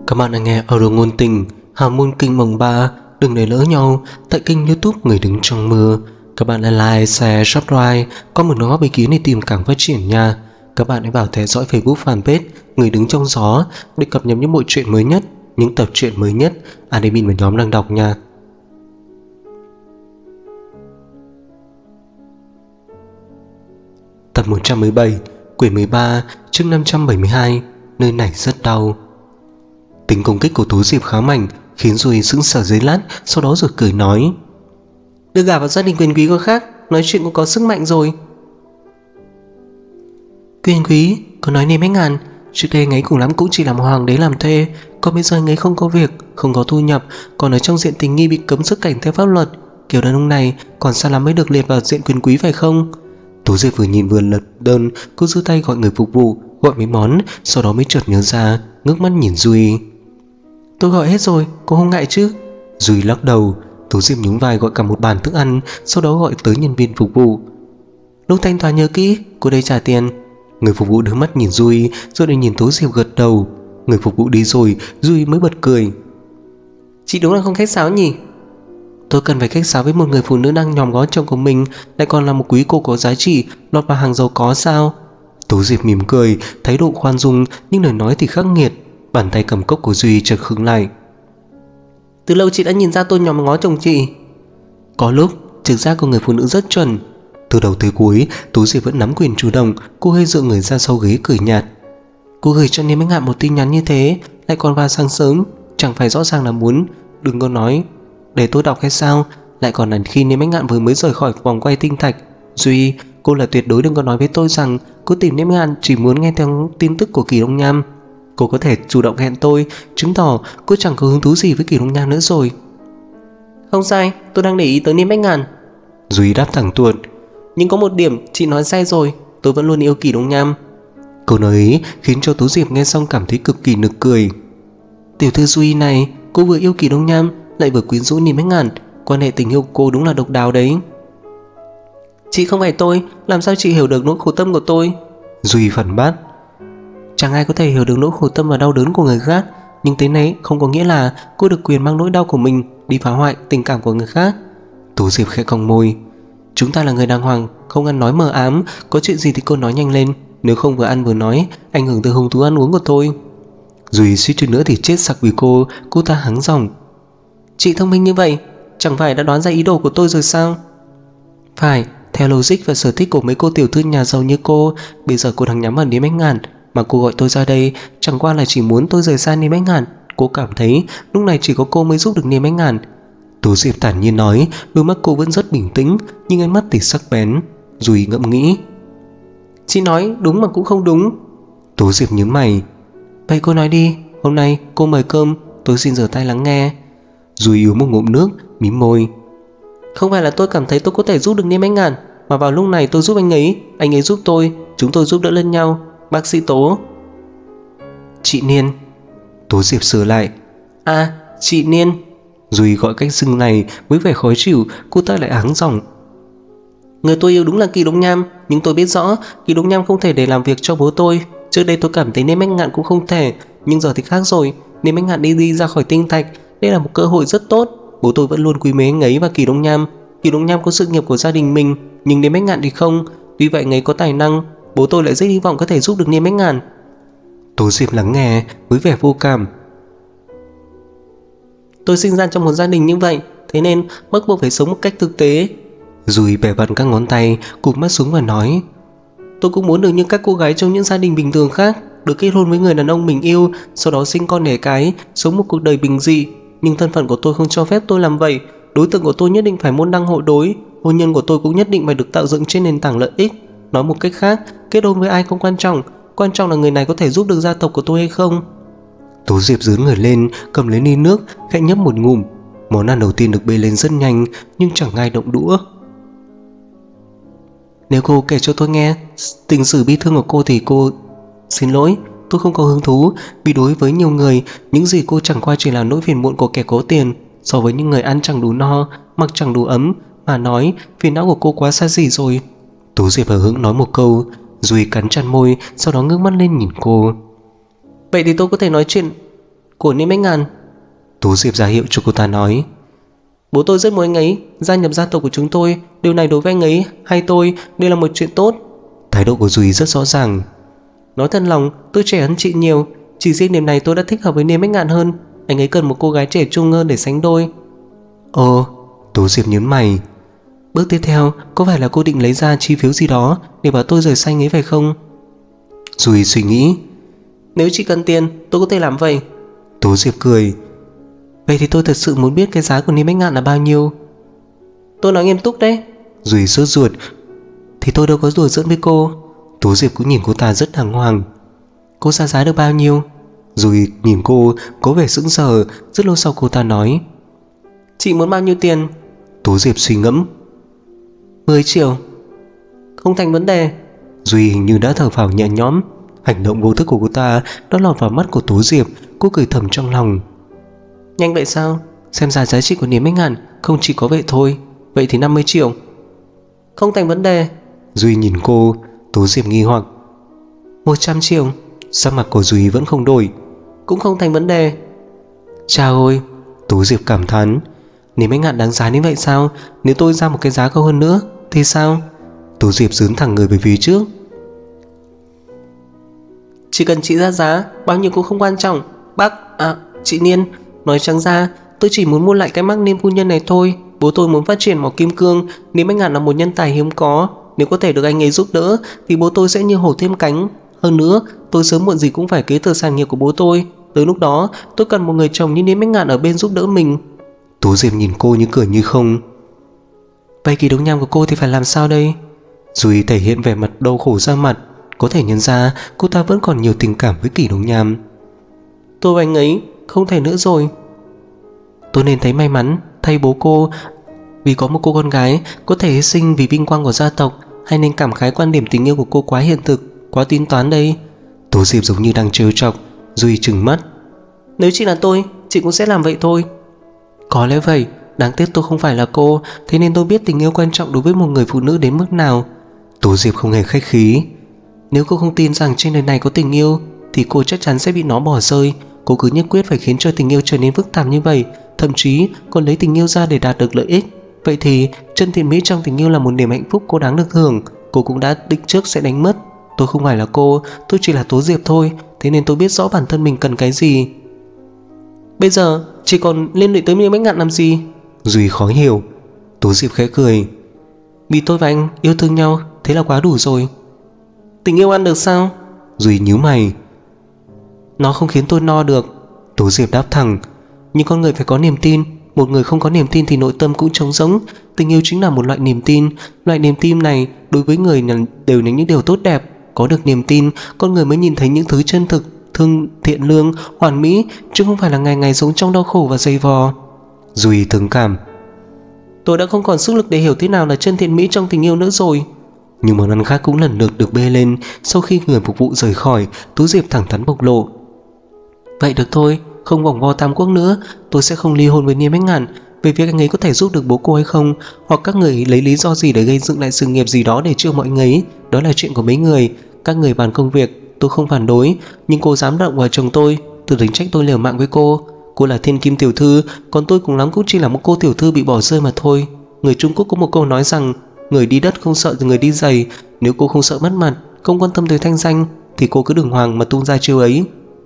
Các bạn đang nghe audio ngôn tình Hào môn kinh mồng 3. Đừng để lỡ nhau tại kênh YouTube Người Đứng Trong Mưa. Các bạn hãy like, share, subscribe, có một đóng góp ý kiến để tìm càng phát triển nha. Các bạn hãy vào theo dõi Facebook fanpage Người Đứng Trong Gió để cập nhật những bộ truyện mới nhất, những tập truyện mới nhất admin và nhóm đang đọc nha. Tập 117, quyển 13, chương 572. Nơi này rất đau. Tính công kích của Tú Diệp khá mạnh, khiến Duy sững sờ giây lát, sau đó rồi cười nói: Đưa gả vào gia đình quyền quý có khác, nói chuyện cũng có sức mạnh rồi. Quyền quý, có nói nên mấy ngàn. Trước đây anh ấy cùng lắm cũng chỉ làm hoàng đế làm thuê, còn bây giờ anh ấy không có việc, không có thu nhập, còn ở trong diện tình nghi bị cấm xuất cảnh theo pháp luật. Kiểu đàn ông này còn xa lắm mới được liệt vào diện quyền quý phải không? Tú Diệp vừa nhìn vừa lật đơn, cô giơ tay gọi người phục vụ, gọi mấy món, sau đó mới chợt nhớ ra, ngước mắt nhìn Duy. Tôi gọi hết rồi, cô không ngại chứ? Duy lắc đầu. Tú Diệp nhún vai gọi cả một bàn thức ăn, sau đó gọi tới nhân viên phục vụ. Lúc thanh toán nhớ kỹ, cô đây trả tiền. Người phục vụ đưa mắt nhìn Duy, rồi lại nhìn Tú Diệp gật đầu. Người phục vụ đi rồi, Duy mới bật cười. Chị đúng là không khách sáo nhỉ? Tôi cần phải khách sáo với một người phụ nữ đang nhòm ngó chồng của mình, lại còn là một quý cô có giá trị, lọt vào hàng giàu có sao? Tú Diệp mỉm cười, thái độ khoan dung nhưng lời nói thì khắc nghiệt. Bàn tay cầm cốc của Duy chợt khựng lại. Từ lâu chị đã nhìn ra tôi nhòm ngó chồng chị. Có lúc trực giác của người phụ nữ rất chuẩn. Từ đầu tới cuối, Tú Diệp vẫn nắm quyền chủ động. Cô hơi dựa người ra sau ghế cười nhạt. Cô gửi cho Niêm Anh Ngạn một tin nhắn như thế, lại còn vào sáng sớm, chẳng phải rõ ràng là muốn đừng có nói để tôi đọc hay sao? Lại còn là khi Niêm Anh Ngạn vừa mới rời khỏi vòng quay tinh thạch. Duy, cô là tuyệt đối đừng có nói với tôi rằng cô tìm Niêm Anh Ngạn chỉ muốn nghe theo tin tức của Kỳ Đông Nham. Cô có thể chủ động hẹn tôi, chứng tỏ cô chẳng có hứng thú gì với Kỳ Đông Nham nữa rồi. Không sai, tôi đang để ý tới Niêm Bách Ngàn. Duy đáp thẳng tuột. Nhưng có một điểm chị nói sai rồi, tôi vẫn luôn yêu Kỳ Đông Nham. Câu nói ấy khiến cho Tú Diệp nghe xong cảm thấy cực kỳ nực cười. Tiểu thư Duy này, cô vừa yêu Kỳ Đông Nham lại vừa quyến rũ Niêm Bách Ngàn, quan hệ tình yêu của cô đúng là độc đáo đấy. Chị không phải tôi, làm sao chị hiểu được nỗi khổ tâm của tôi? Duy phản bác. Chẳng ai có thể hiểu được nỗi khổ tâm và đau đớn của người khác, nhưng thế này không có nghĩa là cô được quyền mang nỗi đau của mình đi phá hoại tình cảm của người khác. Tú Diệp khẽ cong môi. Chúng ta là người đàng hoàng, không ăn nói mờ ám, có chuyện gì thì cô nói nhanh lên, nếu không vừa ăn vừa nói ảnh hưởng tới hứng thú ăn uống của tôi. Duy suýt chút nữa thì chết sặc vì cô ta hắng giọng. Chị thông minh như vậy, chẳng phải đã đoán ra ý đồ của tôi rồi sao? Phải, theo logic và sở thích của mấy cô tiểu thư nhà giàu như cô, bây giờ cô đang nhắm vào Niêm Bách Ngạn. Mà cô gọi tôi ra đây chẳng qua là chỉ muốn tôi rời xa Niêm Bách Ngạn. Cô cảm thấy lúc này chỉ có cô mới giúp được Niêm Bách Ngạn. Tú Diệp thản nhiên nói, đôi mắt cô vẫn rất bình tĩnh, nhưng ánh mắt thì sắc bén. Duy ngẫm nghĩ. Chị nói đúng mà cũng không đúng. Tú Diệp nhướng mày. Vậy cô nói đi, hôm nay cô mời cơm, tôi xin rửa tay lắng nghe. Duy uống một ngụm nước, mím môi. Không phải là tôi cảm thấy tôi có thể giúp được Niêm Bách Ngạn, mà vào lúc này tôi giúp anh ấy giúp tôi, chúng tôi giúp đỡ lẫn nhau. Bác sĩ Tố. Chị Niên. Tố Diệp sửa lại. À, chị Niên. Duy gọi cách xưng này với vẻ khó chịu, cô ta lại áng giọng. Người tôi yêu đúng là Kỳ Đông Nham, nhưng tôi biết rõ Kỳ Đông Nham không thể để làm việc cho bố tôi. Trước đây tôi cảm thấy Niêm Bách Ngạn cũng không thể, nhưng giờ thì khác rồi. Niêm Bách Ngạn đi ra khỏi tinh thạch, đây là một cơ hội rất tốt. Bố tôi vẫn luôn quý mến anh ấy và Kỳ Đông Nham. Kỳ Đông Nham có sự nghiệp của gia đình mình, nhưng Niêm Bách Ngạn thì không. Tuy vậy anh ấy có tài năng, bố tôi lại rất hy vọng có thể giúp được Niêm Bách Ngạn. Tố Diệp lắng nghe với vẻ vô cảm. Tôi sinh ra trong một gia đình như vậy, thế nên bắt buộc phải sống một cách thực tế. Duy bẻ vặn các ngón tay, cụp mắt xuống và nói. Tôi cũng muốn được như các cô gái trong những gia đình bình thường khác, được kết hôn với người đàn ông mình yêu, sau đó sinh con đẻ cái, sống một cuộc đời bình dị. Nhưng thân phận của tôi không cho phép tôi làm vậy. Đối tượng của tôi nhất định phải môn đăng hộ đối. Hôn nhân của tôi cũng nhất định phải được tạo dựng trên nền tảng lợi ích. Nói một cách khác, kết hôn với ai không quan trọng, quan trọng là người này có thể giúp được gia tộc của tôi hay không. Tú Diệp dướn người lên, cầm lấy ly nước, khẽ nhấp một ngụm. Món ăn đầu tiên được bê lên rất nhanh, nhưng chẳng ai động đũa. Nếu cô kể cho tôi nghe tình sử bi thương của cô thì cô... Xin lỗi, tôi không có hứng thú, vì đối với nhiều người, những gì cô chẳng qua chỉ là nỗi phiền muộn của kẻ có tiền. So với những người ăn chẳng đủ no, mặc chẳng đủ ấm, mà nói phiền não của cô quá xa xỉ rồi. Tú Diệp hờ hững nói một câu. Duy cắn chặt môi, sau đó ngước mắt lên nhìn cô. Vậy thì tôi có thể nói chuyện Của Niêm Bách Ngàn. Tố Diệp ra hiệu cho cô ta nói. Bố tôi rất muốn anh ấy gia nhập gia tộc của chúng tôi. Điều này đối với anh ấy hay tôi đều là một chuyện tốt. Thái độ của Duy rất rõ ràng. Nói thật lòng, tôi trẻ hơn chị nhiều. Chỉ riêng điểm này tôi đã thích hợp với Niêm Bách Ngạn hơn. Anh ấy cần một cô gái trẻ trung hơn để sánh đôi. Ồ, Tố Diệp nhớn mày. Bước tiếp theo, có phải là cô định lấy ra chi phiếu gì đó để bảo tôi rời xa anh ấy phải không? Duy suy nghĩ. Nếu chị cần tiền, tôi có thể làm vậy. Tố Diệp cười. Vậy thì tôi thật sự muốn biết cái giá của Niêm Bách Ngạn là bao nhiêu. Tôi nói nghiêm túc đấy. Duy sốt ruột. Thì tôi đâu có đùa giỡn với cô. Tố Diệp cũng nhìn cô ta rất đàng hoàng. Cô ra giá được bao nhiêu? Duy nhìn cô có vẻ sững sờ. Rất lâu sau cô ta nói. Chị muốn bao nhiêu tiền? Tố Diệp suy ngẫm. 10 triệu. Không thành vấn đề. Duy hình như đã thở phào nhẹ nhõm. Hành động vô thức của cô ta đã lọt vào mắt của Tố Diệp. Cô cười thầm trong lòng. Nhanh vậy sao? Xem ra giá trị của Niêm Bách Ngạn không chỉ có vậy thôi. Vậy thì 50 triệu. Không thành vấn đề. Duy nhìn cô. Tố Diệp nghi hoặc. 100 triệu. Sắc mặt của Duy vẫn không đổi. Cũng không thành vấn đề. Chà ôi, Tố Diệp cảm thán. Niêm Bách Ngạn đáng giá đến vậy sao? Nếu tôi ra một cái giá cao hơn nữa thì sao? Tố Diệp dướn thẳng người về phía trước. Chỉ cần chị ra giá, bao nhiêu cũng không quan trọng. Chị Niên, nói trắng ra, tôi chỉ muốn mua lại cái mác Niêm phu nhân này thôi. Bố tôi muốn phát triển mỏ kim cương. Niêm Bách Ngạn là một nhân tài hiếm có. Nếu có thể được anh ấy giúp đỡ thì bố tôi sẽ như hổ thêm cánh. Hơn nữa, tôi sớm muộn gì cũng phải kế thừa sản nghiệp của bố tôi. Tới lúc đó, tôi cần một người chồng như Niêm Bách Ngạn ở bên giúp đỡ mình. Tố Diệp nhìn cô như cười như không. Vậy kỳ đống nham của cô thì phải làm sao đây? Duy thể hiện vẻ mặt đau khổ ra mặt. Có thể nhận ra cô ta vẫn còn nhiều tình cảm với Kỷ Đống Nham. Tôi và anh ấy không thể nữa rồi. Tôi nên thấy may mắn thay bố cô vì có một cô con gái có thể hy sinh vì vinh quang của gia tộc, hay nên cảm khái quan điểm tình yêu của cô quá hiện thực, quá tính toán đây? Tố Diệp giống như đang trêu chọc. Duy trừng mắt. Nếu chị là tôi, chị cũng sẽ làm vậy thôi. Có lẽ vậy. Đáng tiếc tôi không phải là cô, thế nên tôi biết tình yêu quan trọng đối với một người phụ nữ đến mức nào. Tố Diệp không hề khách khí. Nếu cô không tin rằng trên đời này có tình yêu thì cô chắc chắn sẽ bị nó bỏ rơi. Cô cứ nhất quyết phải khiến cho tình yêu trở nên phức tạp như vậy, thậm chí còn lấy tình yêu ra để đạt được lợi ích. Vậy thì chân thiện mỹ trong tình yêu là một niềm hạnh phúc cô đáng được hưởng. Cô cũng đã định trước sẽ đánh mất. Tôi không phải là cô, tôi chỉ là Tố Diệp thôi. Thế nên tôi biết rõ bản thân mình cần cái gì. Bây giờ chỉ còn liên lụy tới Niêm Bách Ngạn làm gì? Duy khó hiểu. Tố Diệp khẽ cười. Vì tôi và anh yêu thương nhau, thế là quá đủ rồi. Tình yêu ăn được sao? Duy nhíu mày. Nó không khiến tôi no được. Tố Diệp đáp thẳng. Nhưng con người phải có niềm tin. Một người không có niềm tin thì nội tâm cũng trống rỗng. Tình yêu chính là một loại niềm tin. Loại niềm tin này đối với người đều là những điều tốt đẹp. Có được niềm tin, con người mới nhìn thấy những thứ chân thực, thiện lương, hoàn mỹ, chứ không phải là ngày ngày sống trong đau khổ và dày vò. Duy thương cảm. Tôi đã không còn sức lực để hiểu thế nào là chân thiện mỹ trong tình yêu nữa rồi. Nhưng món ăn khác cũng lần lượt được bê lên. Sau khi người phục vụ rời khỏi, Tú Diệp thẳng thắn bộc lộ. Vậy được thôi, không vòng vo tam quốc nữa. Tôi sẽ không ly hôn với Niêm Bách Ngạn. Về việc anh ấy có thể giúp được bố cô hay không, hoặc các người lấy lý do gì để gây dựng lại sự nghiệp gì đó để chữa mọi người, đó là chuyện của mấy người. Các người bàn công việc, tôi không phản đối. Nhưng cô dám động vào chồng tôi, từ tính trách tôi liều mạng với cô. Cô là thiên kim tiểu thư, còn tôi cùng lắm cũng chỉ là một cô tiểu thư bị bỏ rơi mà thôi. Người Trung Quốc có một câu nói rằng người đi đất không sợ người đi giày. Nếu cô không sợ mất mặt, không quan tâm tới thanh danh, thì cô cứ đừng hoàng mà tung ra chiêu ấy.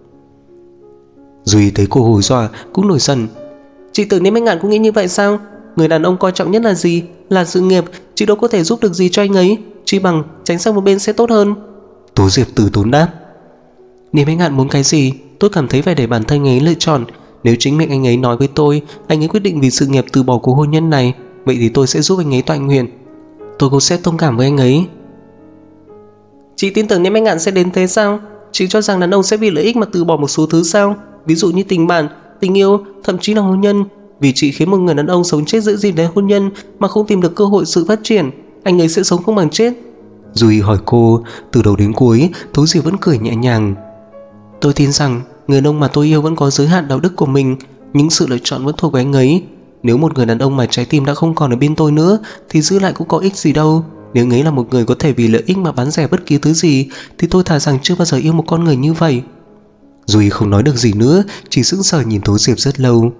Duy thấy cô hù dọa cũng nổi giận. Chị tưởng Niêm Bách Ngạn cũng nghĩ như vậy sao? Người đàn ông coi trọng nhất là gì? Là sự nghiệp. Chị đâu có thể giúp được gì cho anh ấy. Chỉ bằng tránh sang một bên sẽ tốt hơn. Tố Diệp từ tốn đáp. Niêm Bách Ngạn muốn cái gì, tôi cảm thấy phải để bản thân anh ấy lựa chọn. Nếu chính miệng anh ấy nói với tôi anh ấy quyết định vì sự nghiệp từ bỏ cuộc hôn nhân này, vậy thì tôi sẽ giúp anh ấy toại nguyện. Tôi cũng sẽ thông cảm với anh ấy. Chị tin tưởng Niêm Bách Ngạn sẽ đến thế sao? Chị cho rằng đàn ông sẽ vì lợi ích mà từ bỏ một số thứ sao? Ví dụ như tình bạn, tình yêu, thậm chí là hôn nhân. Vì chị khiến một người đàn ông sống chết giữa dịp đến hôn nhân mà không tìm được cơ hội sự phát triển, anh ấy sẽ sống không bằng chết. Duy hỏi cô. Từ đầu đến cuối Tố Diệp vẫn cười nhẹ nhàng. Tôi tin rằng người đàn ông mà tôi yêu vẫn có giới hạn đạo đức của mình, nhưng sự lựa chọn vẫn thuộc về anh ấy. Nếu một người đàn ông mà trái tim đã không còn ở bên tôi nữa thì giữ lại cũng có ích gì đâu. Nếu anh ấy là một người có thể vì lợi ích mà bán rẻ bất kỳ thứ gì thì tôi thà rằng chưa bao giờ yêu một con người như vậy. Duy không nói được gì nữa, chỉ sững sờ nhìn Tố Diệp rất lâu.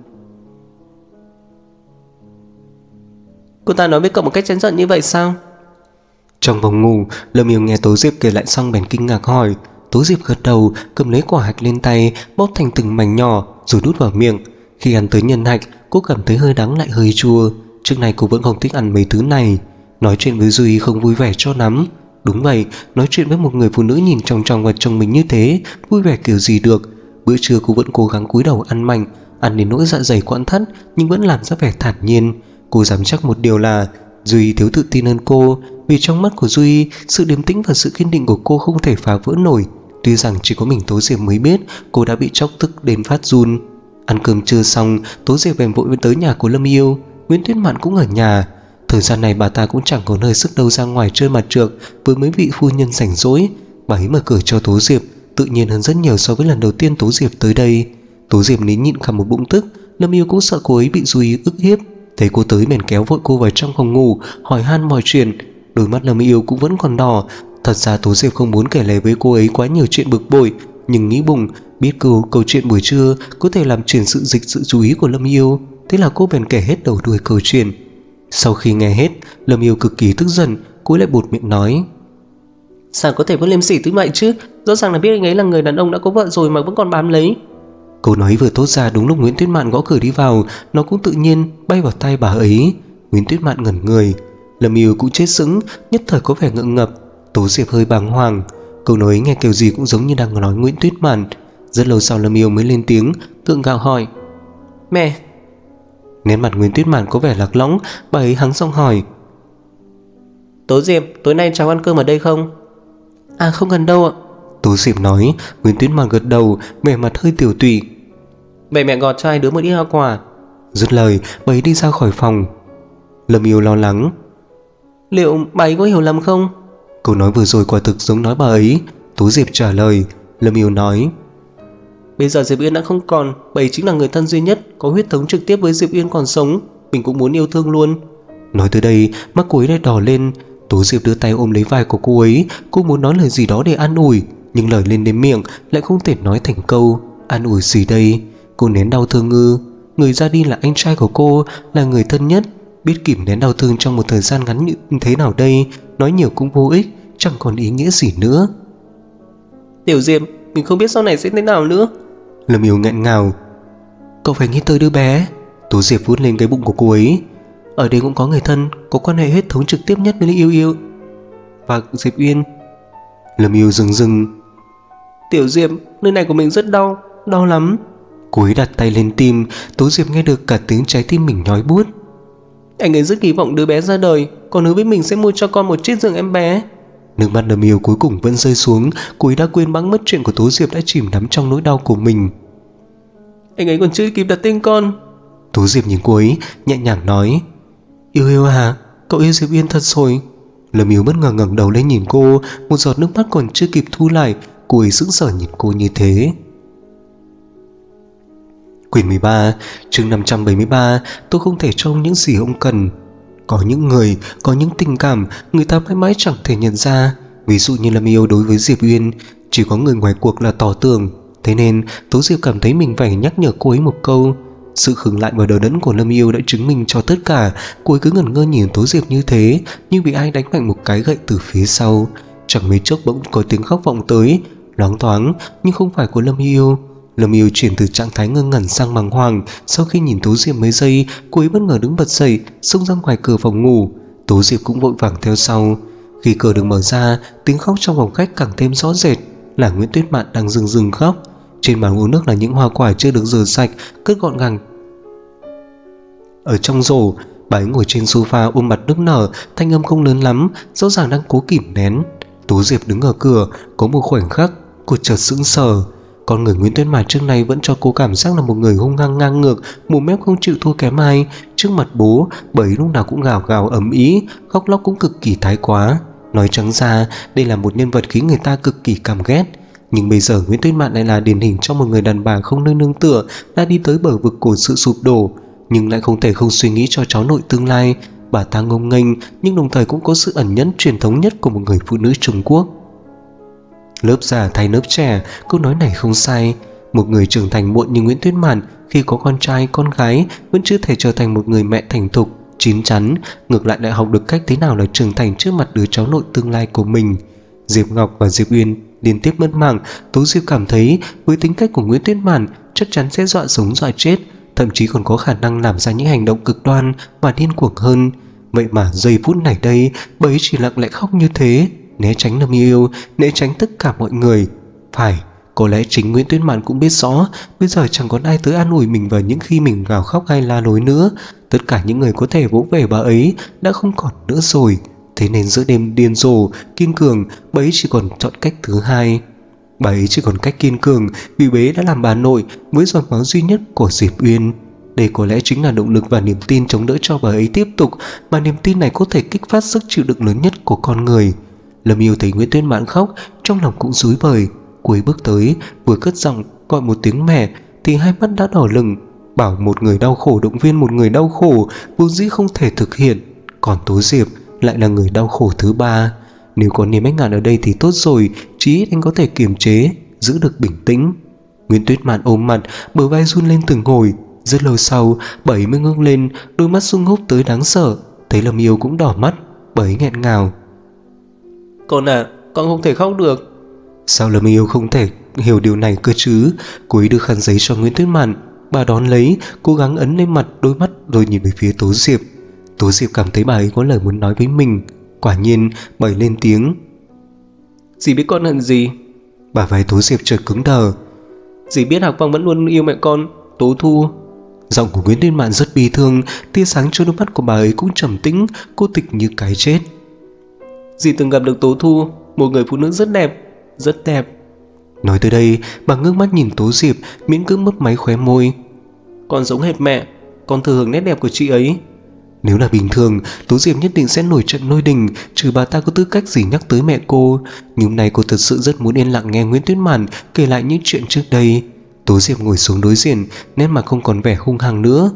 Cô ta nói với cậu một cách chán giận như vậy sao? Trong phòng ngủ, Lâm Yêu nghe Tố Diệp kể lại xong bèn kinh ngạc hỏi. Tố Diệp gật đầu, cầm lấy quả hạch lên tay, bóp thành từng mảnh nhỏ rồi đút vào miệng. Khi ăn tới nhân hạch, cô cảm thấy hơi đắng lại hơi chua. Trước này cô vẫn không thích ăn mấy thứ này. Nói chuyện với Duy không vui vẻ cho lắm. Đúng vậy, nói chuyện với một người phụ nữ nhìn chòng chòng vào chồng mình như thế, vui vẻ kiểu gì được. Bữa trưa cô vẫn cố gắng cúi đầu ăn mạnh, ăn đến nỗi dạ dày quặn thắt nhưng vẫn làm ra vẻ thản nhiên. Cô dám chắc một điều là Duy thiếu tự tin hơn cô, vì trong mắt của Duy, sự điềm tĩnh và sự kiên định của cô không thể phá vỡ nổi. Tuy rằng chỉ có mình Tố Diệp mới biết cô đã bị chọc tức đến phát run. Ăn cơm trưa xong, Tố Diệp bèn vội tới nhà của Lâm Yêu. Nguyễn Tuyết Mạn cũng ở nhà. Thời gian này bà ta cũng chẳng còn hơi sức đâu ra ngoài chơi mặt trược với mấy vị phu nhân rảnh rỗi. Bà ấy mở cửa cho Tố Diệp, tự nhiên hơn rất nhiều so với lần đầu tiên Tố Diệp tới đây. Tố Diệp nín nhịn cả một bụng tức. Lâm Yêu cũng sợ cô ấy bị Duy ức hiếp. Thấy cô tới bèn kéo vội cô vào trong phòng ngủ, hỏi han mọi chuyện. Đôi mắt Lâm Yêu cũng vẫn còn đỏ. Thật ra Tố Diệp không muốn kể lể với cô ấy quá nhiều chuyện bực bội, nhưng nghĩ bụng biết câu chuyện buổi trưa có thể làm chuyển sự chú ý của Lâm Yêu, thế là cô bèn kể hết đầu đuôi câu chuyện. Sau khi nghe hết, Lâm Yêu cực kỳ tức giận, cô lại buột miệng nói: Sao có thể vô liêm sỉ tới vậy chứ? Rõ ràng là biết anh ấy là người đàn ông đã có vợ rồi mà vẫn còn bám lấy. Câu nói vừa thốt ra đúng lúc Nguyễn Tuyết Mạn gõ cửa đi vào, nó cũng tự nhiên bay vào tay bà ấy. Nguyễn Tuyết Mạn ngẩn người, Lâm Yêu cũng chết sững, nhất thời có vẻ ngượng ngập. Tố Diệp hơi bàng hoàng, câu nói ấy nghe kiểu gì cũng giống như đang nói Nguyễn Tuyết Mạn. Rất lâu sau Lâm Yêu mới lên tiếng, gượng gạo hỏi: Mẹ. Nét mặt Nguyễn Tuyết Mạn có vẻ lạc lõng, bà ấy hắng giọng hỏi: Tố Diệp, tối nay cháu ăn cơm ở đây không? À không cần đâu ạ. Tố Diệp nói. Nguyễn Tuyết Mạn gật đầu, vẻ mặt hơi tiểu tụy. Vậy mẹ gọt cho hai đứa một ít hoa quả. Dứt lời, bà ấy đi ra khỏi phòng. Lâm Yêu lo lắng: Liệu bà ấy có hiểu lầm không? Câu nói vừa rồi quả thực giống nói bà ấy. Tố Diệp trả lời. Lâm Yêu nói: Bây giờ Diệp Uyên đã không còn, bà ấy chính là người thân duy nhất có huyết thống trực tiếp với Diệp Uyên còn sống. Mình cũng muốn yêu thương luôn. Nói tới đây, mắt cô ấy lại đỏ lên. Tố Diệp đưa tay ôm lấy vai của cô ấy. Cô muốn nói lời gì đó để an ủi, nhưng lời lên đến miệng lại không thể nói thành câu. An ủi gì đây? Cô nén đau thương ư? Người ra đi là anh trai của cô, là người thân nhất. Biết kìm nén đau thương trong một thời gian ngắn như thế nào đây? Nói nhiều cũng vô ích, chẳng còn ý nghĩa gì nữa. Tiểu Diệp, mình không biết sau này sẽ thế nào nữa. Lâm Yêu nghẹn ngào: Cậu phải nghĩ tới đứa bé. Tố Diệp vuốt lên cái bụng của cô ấy. Ở đây cũng có người thân, có quan hệ huyết thống trực tiếp nhất với Yêu Yêu và Diệp Uyên. Lâm Yêu dừng. Tiểu Diệp, nơi này của mình rất đau, đau lắm. Cô ấy đặt tay lên tim. Tố Diệp nghe được cả tiếng trái tim mình nhói buốt. Anh ấy rất kỳ vọng đứa bé ra đời, còn hứa với mình sẽ mua cho con một chiếc giường em bé. Nước mắt Lâm Yêu cuối cùng vẫn rơi xuống. Cô ấy đã quên bẵng mất chuyện của Tố Diệp đã chìm đắm trong nỗi đau của mình. Anh ấy còn chưa kịp đặt tên con. Tố Diệp nhìn cô ấy, nhẹ nhàng nói: Yêu hả? Cậu yêu Diệp Uyên thật rồi? Lâm Yêu bất ngờ ngẩng đầu lên nhìn cô. Một giọt nước mắt còn chưa kịp thu lại, cô ấy sững sờ nhìn cô như thế. Quyển 13, chương 573. Tôi không thể cho ông những gì ông cần. Có những người, có những tình cảm người ta mãi mãi chẳng thể nhận ra. Ví dụ như Lâm Yêu đối với Diệp Uyên, chỉ có người ngoài cuộc là tỏ tường. Thế nên Tố Diệp cảm thấy mình phải nhắc nhở cô ấy một câu. Sự khựng lại và đờ đẫn của Lâm Yêu đã chứng minh cho tất cả. Cô ấy cứ ngẩn ngơ nhìn Tố Diệp như thế, như bị ai đánh mạnh một cái gậy từ phía sau. Chẳng mấy chốc bỗng có tiếng khóc vọng tới, loáng thoáng nhưng không phải của Lâm Yêu. Lâm Yêu chuyển từ trạng thái ngơ ngẩn sang bàng hoàng. Sau khi nhìn Tố Diệp mấy giây, cô ấy bất ngờ đứng bật dậy, xông ra ngoài cửa phòng ngủ. Tố Diệp cũng vội vàng theo sau. Khi cửa được mở ra, tiếng khóc trong phòng khách càng thêm rõ rệt. Là Nguyễn Tuyết Mạn đang rưng khóc. Trên bàn uống nước là những hoa quả chưa được rửa sạch, cất gọn gàng ở trong rổ. Bà ấy ngồi trên sofa ôm mặt nức nở, thanh âm không lớn lắm, rõ ràng đang cố kìm nén. Tố Diệp đứng ở cửa, có một khoảnh khắc cô chợt sững sờ. Con người Nguyễn Tuyết Mạn trước nay vẫn cho cô cảm giác là một người hung hăng ngang ngược, mồm mép không chịu thua kém ai. Trước mặt bố, bà ấy lúc nào cũng gào gào ầm ĩ, khóc lóc cũng cực kỳ thái quá. Nói trắng ra, đây là một nhân vật khiến người ta cực kỳ căm ghét. Nhưng bây giờ Nguyễn Tuyết Mạn lại là điển hình cho một người đàn bà không nơi nương tựa, đã đi tới bờ vực của sự sụp đổ, nhưng lại không thể không suy nghĩ cho cháu nội tương lai. Bà ta ngông nghênh nhưng đồng thời cũng có sự ẩn nhẫn truyền thống nhất của một người phụ nữ Trung Quốc. Lớp già thay lớp trẻ, câu nói này không sai. Một người trưởng thành muộn như Nguyễn Tuyết Mạn khi có con trai, con gái vẫn chưa thể trở thành một người mẹ thành thục, chín chắn, ngược lại lại học được cách thế nào là trưởng thành trước mặt đứa cháu nội tương lai của mình. Diệp Ngọc và Diệp Uyên liên tiếp mất mạng. Tố Diệp cảm thấy với tính cách của Nguyễn Tuyết Mạn chắc chắn sẽ dọa sống dọa chết, thậm chí còn có khả năng làm ra những hành động cực đoan và điên cuồng hơn. Vậy mà giây phút này đây, bà ấy chỉ lặng lẽ khóc như thế, né tránh Lâm Yêu, né tránh tất cả mọi người. Phải, có lẽ chính Nguyễn Tuyết Mạn cũng biết rõ bây giờ chẳng còn ai tới an ủi mình vào những khi mình gào khóc hay la lối nữa. Tất cả những người có thể vỗ về bà ấy đã không còn nữa rồi. Thế nên giữa đêm điên rồ, kiên cường, bà ấy chỉ còn chọn cách thứ hai. Bà ấy chỉ còn cách kiên cường vì bà ấy đã làm bà nội với giọt máu duy nhất của Diệp Uyên. Đây có lẽ chính là động lực và niềm tin chống đỡ cho bà ấy tiếp tục, mà niềm tin này có thể kích phát sức chịu đựng lớn nhất của con người. Lâm Yêu thấy Nguyễn Tuyết Mạn khóc, trong lòng cũng rối bời. Cuối bước tới, vừa cất giọng gọi một tiếng mẹ thì hai mắt đã đỏ lừng. Bảo một người đau khổ động viên một người đau khổ vốn dĩ không thể thực hiện, còn Tố Diệp lại là người đau khổ thứ ba. Nếu có Niềm Ánh Ngạn ở đây thì tốt rồi, chí ít anh có thể kiềm chế, giữ được bình tĩnh. Nguyễn Tuyết Mạn ôm mặt, bờ vai run lên từng hồi. Rất lâu sau, bà ấy mới ngước lên, đôi mắt sung húp tới đáng sợ. Thấy Lâm Yêu cũng đỏ mắt, bà ấy nghẹn ngào: Con à, con không thể khóc được. Sao Lâm Yêu không thể hiểu điều này cơ chứ? Cô ấy đưa khăn giấy cho Nguyễn Tuyết Mạn. Bà đón lấy, cố gắng ấn lên mặt đôi mắt rồi nhìn về phía Tố Diệp. Tố Diệp cảm thấy bà ấy có lời muốn nói với mình. Quả nhiên, bà ấy lên tiếng: Dì biết con hận gì? Bả vai Tố Diệp chợt cứng đờ. Dì biết Hạc Phong vẫn luôn yêu mẹ con, Tố Thu. Giọng của Nguyễn Tuyết Mạn rất bi thương, tia sáng trong đôi mắt của bà ấy cũng trầm tĩnh, cô tịch như cái chết. Dì từng gặp được Tố Thu, một người phụ nữ rất đẹp, rất đẹp. Nói tới đây, bà ngước mắt nhìn Tố Diệp, miễn cưỡng mấp máy khóe môi. Con giống hệt mẹ, con thừa hưởng nét đẹp của chị ấy. Nếu là bình thường, Tố Diệp nhất định sẽ nổi trận lôi đình, trừ bà ta có tư cách gì nhắc tới mẹ cô. Nhưng hôm nay cô thật sự rất muốn yên lặng nghe Nguyễn Tuyết Mạn kể lại những chuyện trước đây. Tố Diệp ngồi xuống đối diện, nét mặt không còn vẻ hung hăng nữa.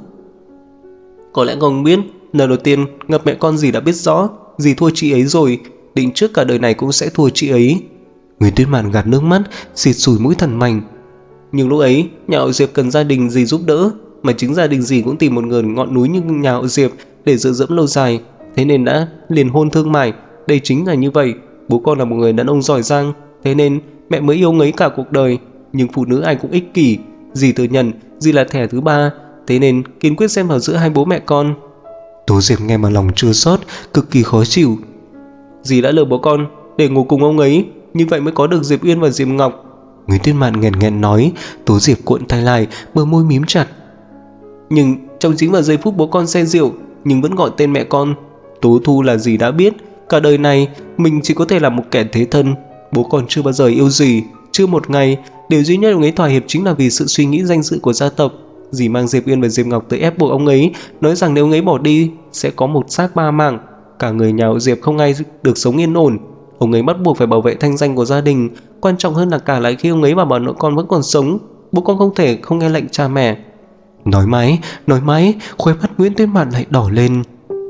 Có lẽ con biết, lần đầu tiên gặp mẹ con dì đã biết rõ dì thua chị ấy rồi, định trước cả đời này cũng sẽ thua chị ấy. Nguyễn Tuyết Mạn gạt nước mắt, xịt sùi mũi thần mạnh. Nhưng lúc ấy, nhà họ Diệp cần gia đình dì giúp đỡ, mà chính gia đình dì cũng tìm một người ngọn núi như nhà họ Diệp để dựa dẫm lâu dài, thế nên đã liền hôn thương mại. Đây chính là như vậy, bố con là một người đàn ông giỏi giang, thế nên mẹ mới yêu ngấy cả cuộc đời. Nhưng phụ nữ ai cũng ích kỷ, dì thừa nhận dì là thẻ thứ ba, thế nên kiên quyết xen vào giữa hai bố mẹ con. Tố Diệp nghe mà lòng chua xót, cực kỳ khó chịu. Dì đã lừa bố con để ngủ cùng ông ấy, như vậy mới có được Diệp Uyên và Diệp Ngọc. Nguyễn Tuyết Mạn nghẹn nghẹn nói. Tố Diệp cuộn tay lại, bờ môi mím chặt. Nhưng trong chính vào giây phút bố con say rượu nhưng vẫn gọi tên mẹ con, Tố Thu là dì đã biết cả đời này mình chỉ có thể là một kẻ thế thân. Bố con chưa bao giờ yêu dì, chưa một ngày. Điều duy nhất ông ấy thỏa hiệp chính là vì sự suy nghĩ danh dự của gia tộc. Dì mang Diệp Uyên và Diệp Ngọc tới ép buộc ông ấy, nói rằng nếu ông ấy bỏ đi sẽ có một xác ba mạng, cả người nhà họ Diệp không ai được sống yên ổn. Ông ấy bắt buộc phải bảo vệ thanh danh của gia đình, quan trọng hơn là cả lại khi ông ấy và bà nội con vẫn còn sống, bố con không thể không nghe lệnh cha mẹ. Nói mãi, khóe mắt Nguyễn Tuyết Mạn lại đỏ lên.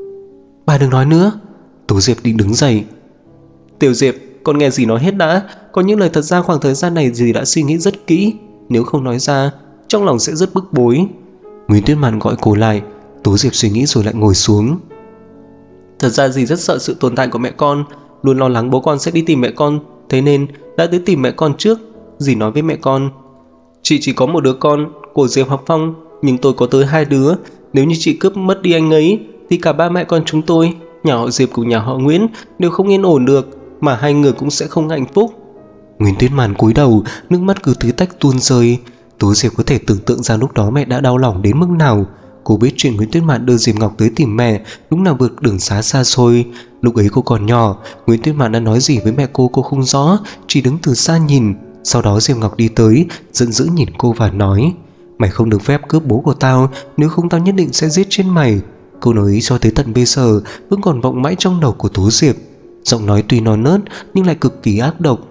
Bà đừng nói nữa. Tố Diệp định đứng dậy. Tiểu Diệp, con nghe dì nói hết đã. Có những lời thật ra khoảng thời gian này dì đã suy nghĩ rất kỹ, nếu không nói ra trong lòng sẽ rất bức bối. Nguyễn Tuyết Mạn gọi cô lại. Tố Diệp suy nghĩ rồi lại ngồi xuống. Thật ra dì rất sợ sự tồn tại của mẹ con, luôn lo lắng bố con sẽ đi tìm mẹ con, thế nên đã tới tìm mẹ con trước. Dì nói với mẹ con: Chị chỉ có một đứa con của Diệp Hạc Phong, nhưng tôi có tới hai đứa. Nếu như chị cướp mất đi anh ấy thì cả ba mẹ con chúng tôi, nhà họ Diệp cùng nhà họ Nguyễn, đều không yên ổn được, mà hai người cũng sẽ không hạnh phúc. Nguyễn Tuyết Mạn cúi đầu, nước mắt cứ tí tách tuôn rơi. Tố Diệp có thể tưởng tượng ra lúc đó mẹ đã đau lòng đến mức nào. Cô biết chuyện Nguyễn Tuyết Mạn đưa Diệp Ngọc tới tìm mẹ đúng là vượt đường xá xa xôi. Lúc ấy cô còn nhỏ, Nguyễn Tuyết Mạn đã nói gì với mẹ cô không rõ, chỉ đứng từ xa nhìn. Sau đó Diệp Ngọc đi tới, giận dữ nhìn cô và nói: Mày không được phép cướp bố của tao, nếu không tao nhất định sẽ giết chết mày. Câu nói ấy cho tới tận bây giờ vẫn còn vọng mãi trong đầu của Tố Diệp. Giọng nói tuy non nớt nhưng lại cực kỳ ác độc.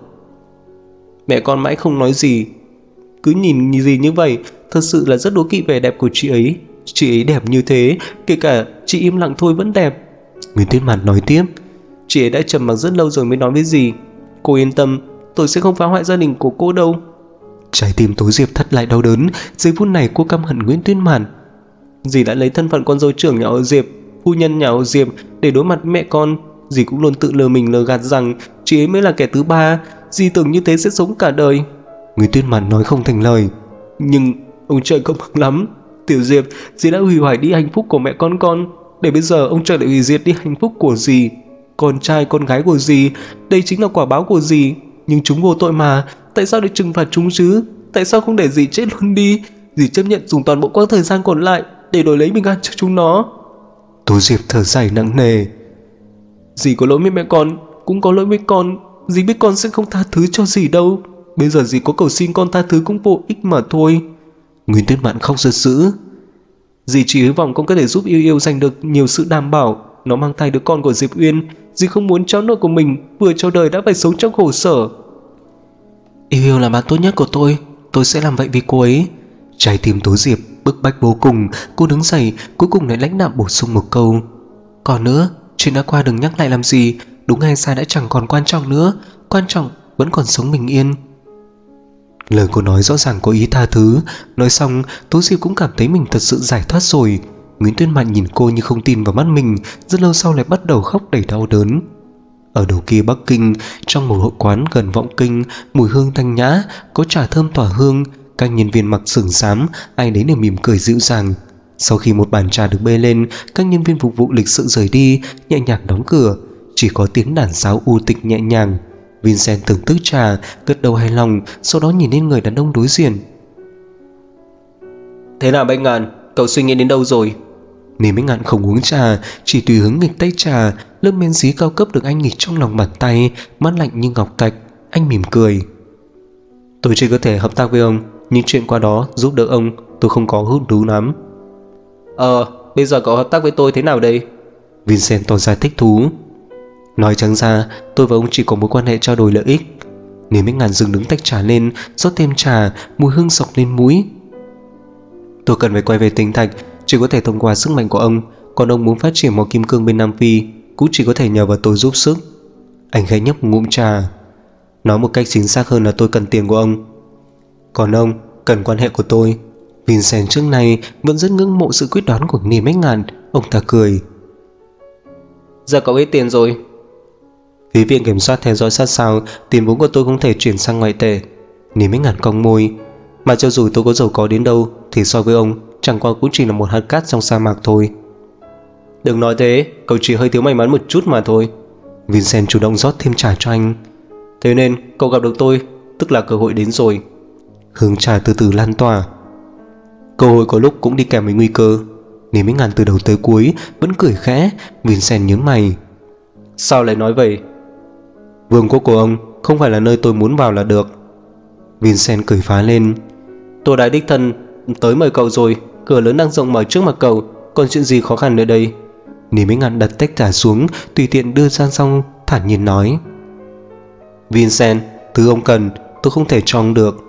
Mẹ con mãi không nói gì, cứ nhìn gì như vậy. Thật sự là rất đố kỵ vẻ đẹp của chị ấy. Chị ấy đẹp như thế, kể cả chị im lặng thôi vẫn đẹp. Nguyễn Tuyết Mạn nói tiếp. Chị ấy đã trầm mặc rất lâu rồi mới nói với dì: Cô yên tâm, tôi sẽ không phá hoại gia đình của cô đâu. Trái tim Tố Diệp thắt lại đau đớn. Giây phút này cô căm hận Nguyễn Tuyên Mạn. Dì đã lấy thân phận con dâu trưởng nhà họ Diệp, phu nhân nhà họ Diệp để đối mặt mẹ con. Dì cũng luôn tự lừa mình lừa gạt rằng chị ấy mới là kẻ thứ ba. Dì tưởng như thế sẽ sống cả đời. Nguyễn Tuyên Mạn nói không thành lời. Nhưng ông trời công bằng lắm. Tiểu Diệp, dì đã hủy hoại đi hạnh phúc của mẹ con. Để bây giờ ông trời lại hủy diệt đi hạnh phúc của dì. Con trai con gái của dì, đây chính là quả báo của dì. Nhưng chúng vô tội mà, tại sao để trừng phạt chúng chứ? Tại sao không để dì chết luôn đi? Dì chấp nhận dùng toàn bộ quãng thời gian còn lại để đổi lấy bình an cho chúng nó. Tố Diệp thở dài nặng nề. Dì có lỗi với mẹ con, cũng có lỗi với con. Dì biết con sẽ không tha thứ cho dì đâu. Bây giờ dì có cầu xin con tha thứ cũng vô ích mà thôi. Nguyễn Tuyên Mạn khóc giật dữ. Dì chỉ hy vọng con có thể giúp Yêu Yêu giành được nhiều sự đảm bảo. Nó mang thai đứa con của Diệp Uyên. Dì không muốn cháu nội của mình vừa cho đời đã phải sống trong khổ sở. Yêu Yêu là bạn tốt nhất của tôi sẽ làm vậy vì cô ấy. Trái tim Tố Diệp bức bách vô cùng. Cô đứng dậy, cuối cùng lại lãnh đạm bổ sung một câu. Còn nữa, chuyện đã qua đừng nhắc lại làm gì. Đúng hay sai đã chẳng còn quan trọng nữa. Quan trọng vẫn còn sống bình yên. Lời cô nói rõ ràng có ý tha thứ. Nói xong, Tố Diệp cũng cảm thấy mình thật sự giải thoát rồi. Nguyễn Tuyên Mạn nhìn cô như không tin vào mắt mình. Rất lâu sau lại bắt đầu khóc đầy đau đớn. Ở đầu kia Bắc Kinh, trong một hội quán gần Vọng Kinh, mùi hương thanh nhã, có trà thơm tỏa hương. Các nhân viên mặc sườn xám, ai nấy đều mỉm cười dịu dàng. Sau khi một bàn trà được bê lên, các nhân viên phục vụ lịch sự rời đi, nhẹ nhàng đóng cửa. Chỉ có tiếng đàn sáo u tịch nhẹ nhàng. Vincent thưởng thức trà, gật đầu hài lòng, sau đó nhìn lên người đàn ông đối diện. Thế nào Bách Ngạn, cậu suy nghĩ đến đâu rồi? Nếu Bách Ngạn không uống trà, chỉ tùy hứng nghịch tách trà. Lớp men dí cao cấp được anh nghịch trong lòng bàn tay, mắt lạnh như ngọc thạch. Anh mỉm cười. Tôi chỉ có thể hợp tác với ông, nhưng chuyện qua đó giúp đỡ ông tôi không có hứng thú lắm. Bây giờ cậu hợp tác với tôi thế nào đây? Vincent tỏ ra thích thú. Nói trắng ra, tôi và ông chỉ có mối quan hệ trao đổi lợi ích. Nếu Bách Ngạn dừng đứng tách trà lên, rót thêm trà, mùi hương sộc lên mũi. Tôi cần phải quay về Tinh Thạch, chỉ có thể thông qua sức mạnh của ông. Còn ông muốn phát triển mỏ kim cương bên Nam Phi, cũng chỉ có thể nhờ vào tôi giúp sức. Anh khẽ nhấp một ngụm trà. Nói một cách chính xác hơn là tôi cần tiền của ông, còn ông cần quan hệ của tôi. Vincent trước nay vẫn rất ngưỡng mộ sự quyết đoán của Niềm Bách Ngạn. Ông ta cười. Giờ cậu ít tiền rồi. Phía viện kiểm soát theo dõi sát sao, tiền vốn của tôi không thể chuyển sang ngoại tệ. Niềm Bách Ngạn cong môi. Mà cho dù tôi có giàu có đến đâu thì so với ông chẳng qua cũng chỉ là một hạt cát trong sa mạc thôi. Đừng nói thế, cậu chỉ hơi thiếu may mắn một chút mà thôi. Vincent chủ động rót thêm trà cho anh. Thế nên cậu gặp được tôi, tức là cơ hội đến rồi. Hương trà từ từ lan tỏa. Cơ hội có lúc cũng đi kèm với nguy cơ. Niềm Bách Ngạn từ đầu tới cuối vẫn cười khẽ. Vincent nhướng mày. Sao lại nói vậy? Vương quốc của ông không phải là nơi tôi muốn vào là được. Vincent cười phá lên. Tôi đã đích thân tới mời cậu rồi, cửa lớn đang rộng mở trước mặt cậu, còn chuyện gì khó khăn nữa đây? Niềm Bách Ngạn đặt tách trà xuống, tùy tiện đưa ra xong, thản nhiên nói. Vincent, thứ ông cần tôi không thể cho ông được.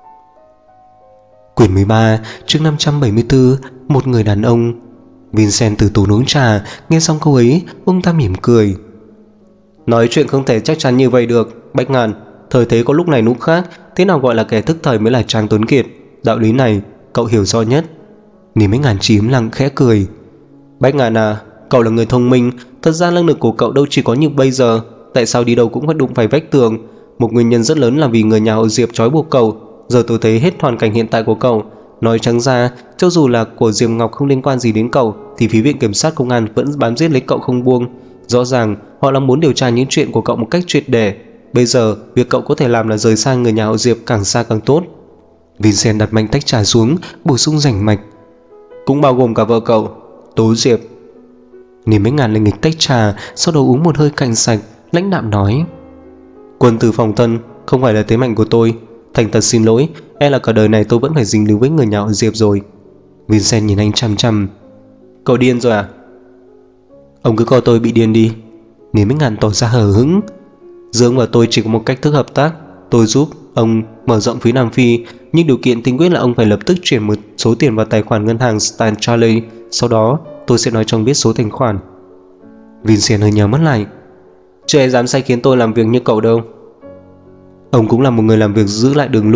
Quyển 13, chương 574, một người đàn ông. Vincent từ tủ uống trà, nghe xong câu ấy, ông ta mỉm cười. Nói chuyện không thể chắc chắn như vậy được, Bách Ngạn. Thời thế có lúc này lúc khác, thế nào gọi là kẻ thức thời mới là Trang Tuấn Kiệt. Đạo lý này cậu hiểu rõ nhất. Niềm Bách Ngạn chỉ im lặng khẽ cười. Bách Ngạn à, cậu là người thông minh, thật ra năng lực của cậu đâu chỉ có như bây giờ. Tại sao đi đâu cũng phải đụng phải vách tường? Một nguyên nhân rất lớn là vì người nhà họ Diệp trói buộc cậu. Giờ tôi thấy hết hoàn cảnh hiện tại của cậu. Nói trắng ra, cho dù là của Diệp Ngọc không liên quan gì đến cậu, thì phía viện kiểm sát công an vẫn bám giết lấy cậu không buông. Rõ ràng họ đang muốn điều tra những chuyện của cậu một cách triệt để. Bây giờ việc cậu có thể làm là rời xa người nhà họ Diệp càng xa càng tốt. Vincent đặt mạnh tách trà xuống, bổ sung rành mạch. Cũng bao gồm cả vợ cậu, Tố Diệp. Niềm Bách Ngạn lên nghịch tách trà, sau đó uống một hơi cạn sạch, lãnh đạm nói. Quân tử phòng thân không phải là thế mạnh của tôi. Thành thật xin lỗi, e là cả đời này tôi vẫn phải dính líu với người nhà họ Diệp rồi. Vincent nhìn anh chăm chăm. Cậu điên rồi à? Ông cứ coi tôi bị điên đi. Niềm Bách Ngạn tỏ ra hờ hững. Dưỡng và tôi chỉ có một cách thức hợp tác. Tôi giúp ông mở rộng phía Nam Phi, nhưng điều kiện tiên quyết là ông phải lập tức chuyển một số tiền vào tài khoản ngân hàng Stan Charlie. Sau đó tôi sẽ nói cho ông biết số tài khoản. Vincent hơi nhíu mắt lại. Chưa ai dám sai khiến tôi làm việc như cậu đâu. Ông cũng là một người làm việc giữ lại đường lui.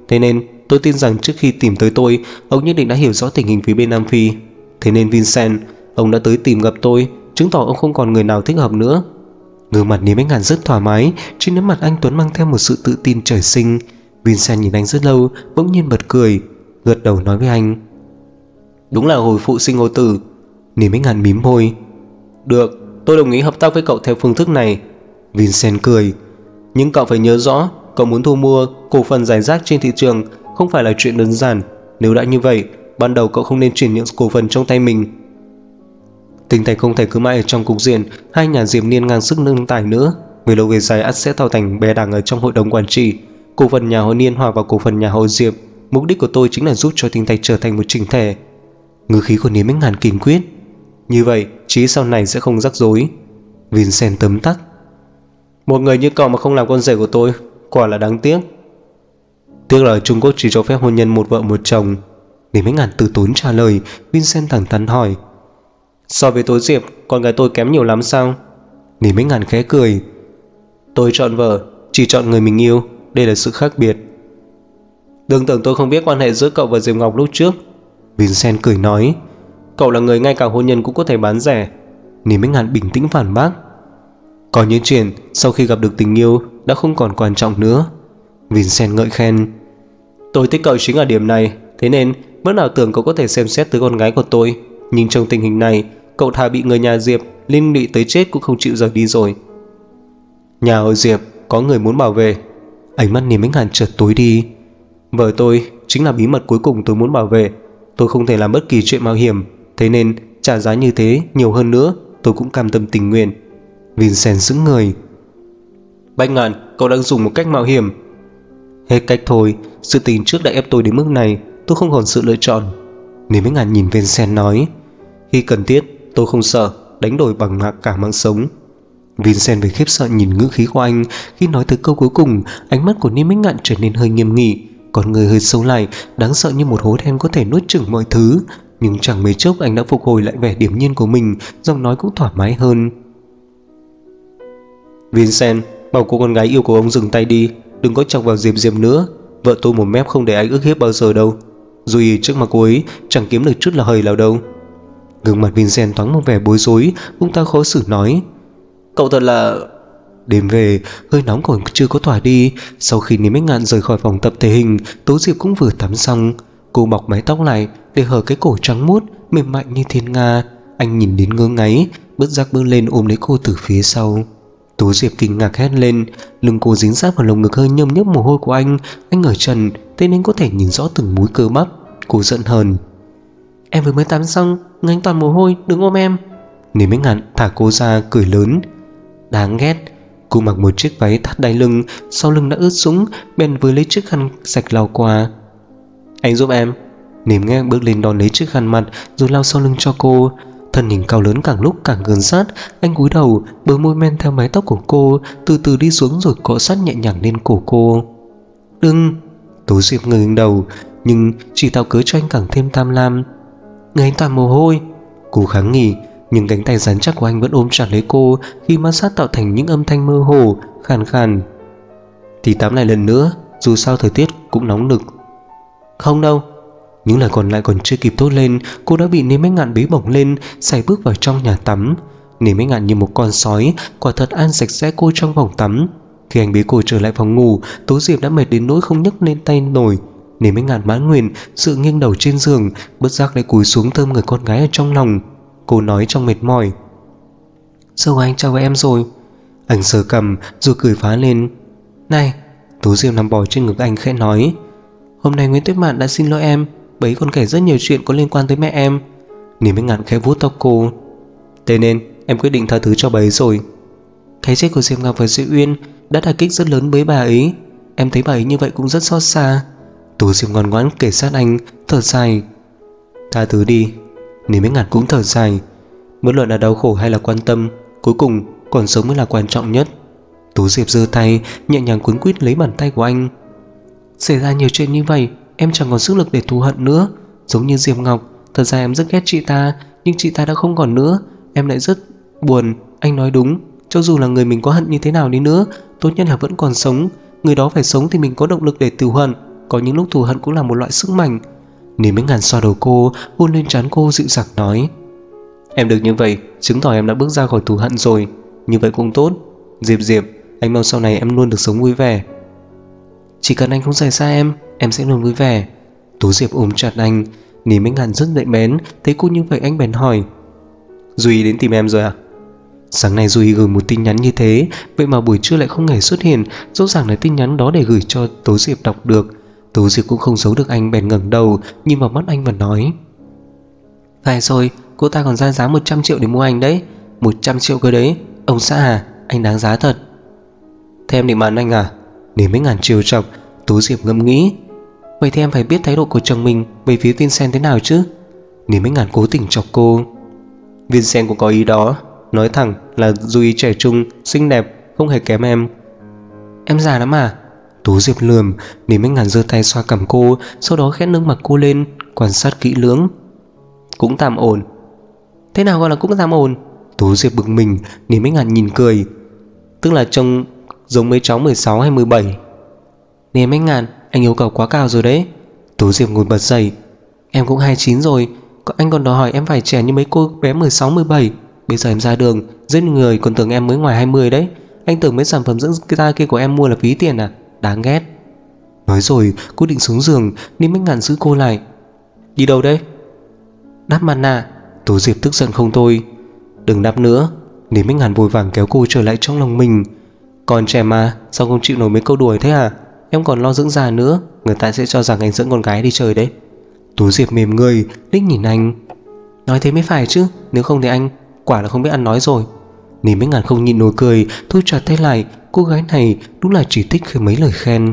Thế nên tôi tin rằng trước khi tìm tới tôi, ông nhất định đã hiểu rõ tình hình phía bên Nam Phi. Thế nên Vincent, ông đã tới tìm gặp tôi, chứng tỏ ông không còn người nào thích hợp nữa. Gương mặt Niêm Bách Ngạn rất thoải mái, trên nét mặt anh Tuấn mang theo một sự tự tin trời sinh. Vincent nhìn anh rất lâu, bỗng nhiên bật cười, gật đầu nói với anh: Đúng là hồi phụ sinh hồi tử. Niêm Bách Ngạn mím môi: Được, tôi đồng ý hợp tác với cậu theo phương thức này. Vincent cười: Nhưng cậu phải nhớ rõ, cậu muốn thu mua cổ phần rải rác trên thị trường không phải là chuyện đơn giản. Nếu đã như vậy, ban đầu cậu không nên chuyển những cổ phần trong tay mình. Tinh Thành không thể cứ mãi ở trong cục diện hai nhà Diệp Niên ngang sức nâng tài nữa. Về lâu về dài ắt sẽ tạo thành bè đảng ở trong hội đồng quản trị. Cổ phần nhà họ Niên hòa vào cổ phần nhà họ Diệp. Mục đích của tôi chính là giúp cho Tinh Thành trở thành một chỉnh thể. Ngữ khí của Niêm Bách Ngạn kiên quyết: Như vậy, chí sau này sẽ không rắc rối. Vincent tấm tắc: Một người như cậu mà không làm con rể của tôi, quả là đáng tiếc. Tiếc là ở Trung Quốc chỉ cho phép hôn nhân một vợ một chồng. Niêm Bách Ngạn từ tốn trả lời. Vincent thẳng thắn hỏi: So với Tố Diệp, con gái tôi kém nhiều lắm sao? Niêm Bách Ngạn khẽ cười: Tôi chọn vợ, chỉ chọn người mình yêu. Đây là sự khác biệt. Đừng tưởng tôi không biết quan hệ giữa cậu và Diệp Ngọc lúc trước. Vincent cười nói: Cậu là người ngay cả hôn nhân cũng có thể bán rẻ. Niêm Bách Ngạn bình tĩnh phản bác: Có những chuyện sau khi gặp được tình yêu đã không còn quan trọng nữa. Vincent ngợi khen: Tôi thích cậu chính ở điểm này. Thế nên bữa nào tưởng cậu có thể xem xét tới con gái của tôi. Nhưng trong tình hình này, cậu thà bị người nhà Diệp liên lụy tới chết cũng không chịu rời đi rồi. Nhà họ Diệp có người muốn bảo vệ. Ánh mắt Niêm Bách Ngạn chợt tối đi: Vợ tôi chính là bí mật cuối cùng tôi muốn bảo vệ. Tôi không thể làm bất kỳ chuyện mạo hiểm. Thế nên trả giá như thế nhiều hơn nữa tôi cũng cam tâm tình nguyện. Vincent sững người: Bách Ngạn, cậu đang dùng một cách mạo hiểm. Hết cách thôi, sự tình trước đã ép tôi đến mức này, tôi không còn sự lựa chọn. Niêm Bách Ngạn nhìn Vincent nói: Khi cần thiết, tôi không sợ, đánh đổi bằng cả mạng sống. Vincent phải khiếp sợ nhìn ngữ khí của anh. Khi nói tới câu cuối cùng, ánh mắt của Niêm Bách Ngạn trở nên hơi nghiêm nghị, con người hơi sâu lại, đáng sợ như một hố đen có thể nuốt chửng mọi thứ. Nhưng chẳng mấy chốc anh đã phục hồi lại vẻ điềm nhiên của mình, giọng nói cũng thoải mái hơn. Vincent, bảo cô con gái yêu của ông dừng tay đi, đừng có chọc vào Diệp nữa. Vợ tôi một mép không để anh ức hiếp bao giờ đâu. Dù gì trước mặt cô ấy chẳng kiếm được chút là hời nào đâu. Gương mặt Vincent thoáng một vẻ bối rối, ông ta khó xử nói: Cậu thật là... Đêm về, hơi nóng còn chưa có tỏa đi. Sau khi Niêm Bách Ngạn rời khỏi phòng tập thể hình, Tố Diệp cũng vừa tắm xong. Cô bọc mái tóc lại để hở cái cổ trắng muốt mềm mại như thiên nga. Anh nhìn đến ngơ ngáy, bất giác bước lên ôm lấy cô từ phía sau. Tố Diệp kinh ngạc hét lên, lưng cô dính sát vào lồng ngực hơi nhâm nhấp mồ hôi của anh. Anh ở trần, thế nên có thể nhìn rõ từng múi cơ bắp. Cô giận hờn: Em vừa mới tắm xong, người anh toàn mồ hôi, đừng ôm em. Niêm Bách Ngạn thả cô ra cười lớn: Đáng ghét. Cô mặc một chiếc váy thắt đai lưng, sau lưng đã ướt sũng, bèn với lấy chiếc khăn sạch lau qua. Anh giúp em. Niêm Bách Ngạn bước lên đón lấy chiếc khăn mặt rồi lau sau lưng cho cô. Thân hình cao lớn càng lúc càng gần sát, anh cúi đầu, bờ môi men theo mái tóc của cô, từ từ đi xuống rồi cọ sát nhẹ nhàng lên cổ cô. Đừng. Tố Diệp ngẩng đầu, nhưng chỉ tạo cớ cho anh càng thêm tham lam. Người anh toàn mồ hôi. Cô kháng nghị, nhưng cánh tay rắn chắc của anh vẫn ôm chặt lấy cô, khi ma sát tạo thành những âm thanh mơ hồ, khàn khàn. Thì tắm lại lần nữa, dù sao thời tiết cũng nóng nực. Không đâu. Những lời còn lại còn chưa kịp thốt lên, cô đã bị Niêm Bách Ngạn bế bổng lên, sải bước vào trong nhà tắm. Niêm Bách Ngạn như một con sói, quả thật ăn sạch sẽ cô trong vòng tắm. Khi anh bế cô trở lại phòng ngủ, Tố Diệp đã mệt đến nỗi không nhấc lên tay nổi. Niêm Bách Ngạn mãn nguyện, sự nghiêng đầu trên giường, bất giác lại cúi xuống thơm người con gái ở trong lòng. Cô nói trong mệt mỏi: Giờ anh chào với em rồi. Anh sờ cằm rồi cười phá lên: Này. Tố Diệp nằm bò trên ngực anh khẽ nói: Hôm nay Nguyễn Tuyết Mạn đã xin lỗi em, bà ấy còn kể rất nhiều chuyện có liên quan tới mẹ em. Niêm Bách Ngạn khẽ vuốt tóc cô: Thế nên em quyết định tha thứ cho bà ấy rồi. Cái chết của Diệp Ngọc và Diệu Uyên đã đả kích rất lớn với bà ấy. Em thấy bà ấy như vậy cũng rất xót xa. Tố Diệp ngoan ngoãn kể sát anh, thở dài: Tha thứ đi. Niêm Bách Ngạn cũng thở dài: Bất luận là đau khổ hay là quan tâm, cuối cùng còn sống mới là quan trọng nhất. Tố Diệp giơ tay nhẹ nhàng quấn quýt lấy bàn tay của anh: Xảy ra nhiều chuyện như vậy, em chẳng còn sức lực để thù hận nữa. Giống như Diệp Ngọc, thật ra em rất ghét chị ta, nhưng chị ta đã không còn nữa. Em lại rất buồn. Anh nói đúng, cho dù là người mình có hận như thế nào đi nữa, tốt nhất là vẫn còn sống. Người đó phải sống thì mình có động lực để thù hận. có những lúc thù hận cũng là một loại sức mạnh. Niềm Minh Ngạn xoa đầu cô, hôn lên trán cô dịu dàng nói: Em được như vậy chứng tỏ em đã bước ra khỏi thù hận rồi. Như vậy cũng tốt. Diệp, anh mong sau này em luôn được sống vui vẻ. Chỉ cần anh không rời xa em sẽ luôn vui vẻ. Tố Diệp ôm chặt anh. Niềm Minh Ngạn rất nhạy bén, thấy cô như vậy anh bèn hỏi: Duy đến tìm em rồi à? Sáng nay Duy gửi một tin nhắn như thế, vậy mà buổi trưa lại không hề xuất hiện. Rõ ràng là tin nhắn đó để gửi cho Tố Diệp đọc được. Tố Diệp cũng không giấu được anh, bèn ngẩng đầu nhìn vào mắt anh và nói: Phải rồi, cô ta còn ra giá 100 triệu để mua anh đấy. 100 triệu cơ đấy. Ông xã à, anh đáng giá thật. Thế em định bán anh à? Niềm Minh Ngạn trêu chọc. Tố Diệp ngẫm nghĩ: Vậy thì em phải biết thái độ của chồng mình về phía Vincent thế nào chứ. Niềm Minh Ngạn cố tình chọc cô: Vincent cũng có ý đó. Nói thẳng là Duy trẻ trung, xinh đẹp, không hề kém em. Em già lắm à? Tố Diệp lườm. Niềm Minh Ngạn giơ tay xoa cằm cô, sau đó khẽ nâng mặt cô lên, quan sát kỹ lưỡng. Cũng tạm ổn. Thế nào gọi là cũng tạm ổn? Tố Diệp bực mình. Niềm Minh Ngạn nhìn cười: Tức là trông giống mấy cháu 16 hay 17. Niềm Minh Ngạn, anh yêu cầu quá cao rồi đấy. Tố Diệp ngồi bật dậy: Em cũng 29 rồi, anh còn đòi hỏi em phải trẻ như mấy cô bé 16, 17. Bây giờ em ra đường, rất người còn tưởng em mới ngoài 20 đấy. Anh tưởng mấy sản phẩm dưỡng da kia của em mua là phí tiền à? Đáng ghét. Nói rồi cô định xuống giường, Niềm Minh Ngạn giữ cô lại: Đi đâu đấy? Đắp mặt nạ. Tố Diệp tức giận không thôi: Đừng đắp nữa. Niềm Minh Ngạn vội vàng kéo cô trở lại trong lòng mình: Còn trẻ mà, sao không chịu nổi mấy câu đùa thế à? Em còn lo dưỡng da nữa, người ta sẽ cho rằng anh dẫn con gái đi chơi đấy. Tố Diệp mềm người, liếc nhìn anh: Nói thế mới phải chứ, nếu không thì anh quả là không biết ăn nói rồi. Niềm Minh Ngạn không nhịn nổi cười, thu chặt tay lại. Cô gái này đúng là chỉ thích khi mấy lời khen.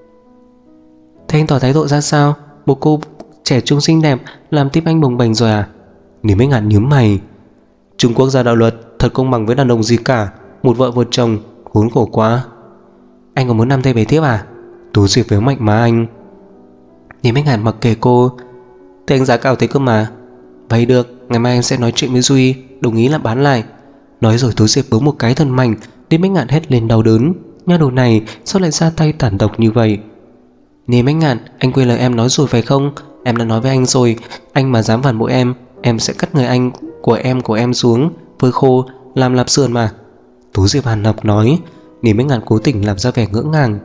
Thế anh tỏ thái độ ra sao? Một cô trẻ trung xinh đẹp làm tim anh bồng bềnh rồi à? Niềm Minh Ngạn nhướng mày: Trung Quốc ra đạo luật thật công bằng với đàn ông gì cả. Một vợ một chồng, khốn khổ quá. Anh có muốn nằm tay về tiếp à? Tố Diệp véo mạnh má anh. Niềm Minh Ngạn mặc kệ cô: Thế anh giá cao thế cơ mà. Vậy được, ngày mai em sẽ nói chuyện với Duy, đồng ý là bán lại. Nói rồi Tố Diệp bấm một cái thật mạnh. Niềm Minh Ngạn hét lên đau đớn: Nha đầu này sao lại ra tay tàn độc như vậy? Niềm Minh Ngạn, anh quên lời em nói rồi phải không? Em đã nói với anh rồi, anh mà dám phản bội em sẽ cắt người anh của em xuống, phơi khô, làm lạp sườn mà. Tố Diệp hằn học nói. Niềm Minh Ngạn cố tình làm ra vẻ ngỡ ngàng: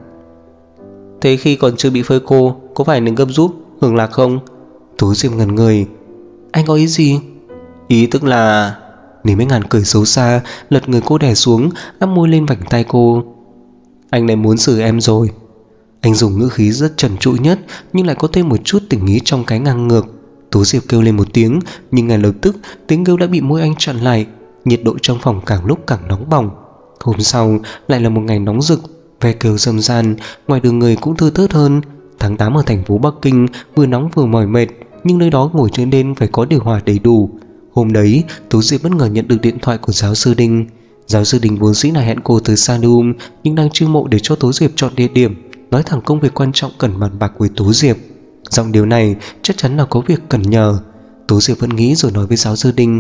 Thế khi còn chưa bị phơi khô, có phải nên gấp giúp hưởng lạc không? Tố Diệp ngẩn người: Anh có ý gì? Ý tức là... Niềm Minh Ngạn cười xấu xa, lật người cô đè xuống, áp môi lên vành tay cô: Anh này muốn xử em rồi. Anh dùng ngữ khí rất trần trụi nhất, nhưng lại có thêm một chút tình ý trong cái ngang ngược. Tố Diệp kêu lên một tiếng, nhưng ngay lập tức tiếng kêu đã bị môi anh chặn lại. Nhiệt độ trong phòng càng lúc càng nóng bỏng. Hôm sau lại là một ngày nóng rực, ve kêu râm ran, ngoài đường người cũng thưa thớt hơn. Tháng 8 ở thành phố Bắc Kinh vừa nóng vừa mỏi mệt, nhưng nơi đó ngồi chơi đêm phải có điều hòa đầy đủ. Hôm đấy Tố Diệp bất ngờ nhận được điện thoại của giáo sư Đinh. Giáo sư Đinh vốn dĩ là hẹn cô tới Sanum, nhưng đang chiêu mộ để cho Tố Diệp chọn địa điểm, nói thẳng công việc quan trọng cần bàn bạc với Tố Diệp. Giọng điều này chắc chắn là có việc cần nhờ. Tố Diệp vẫn nghĩ rồi nói với giáo sư Đinh: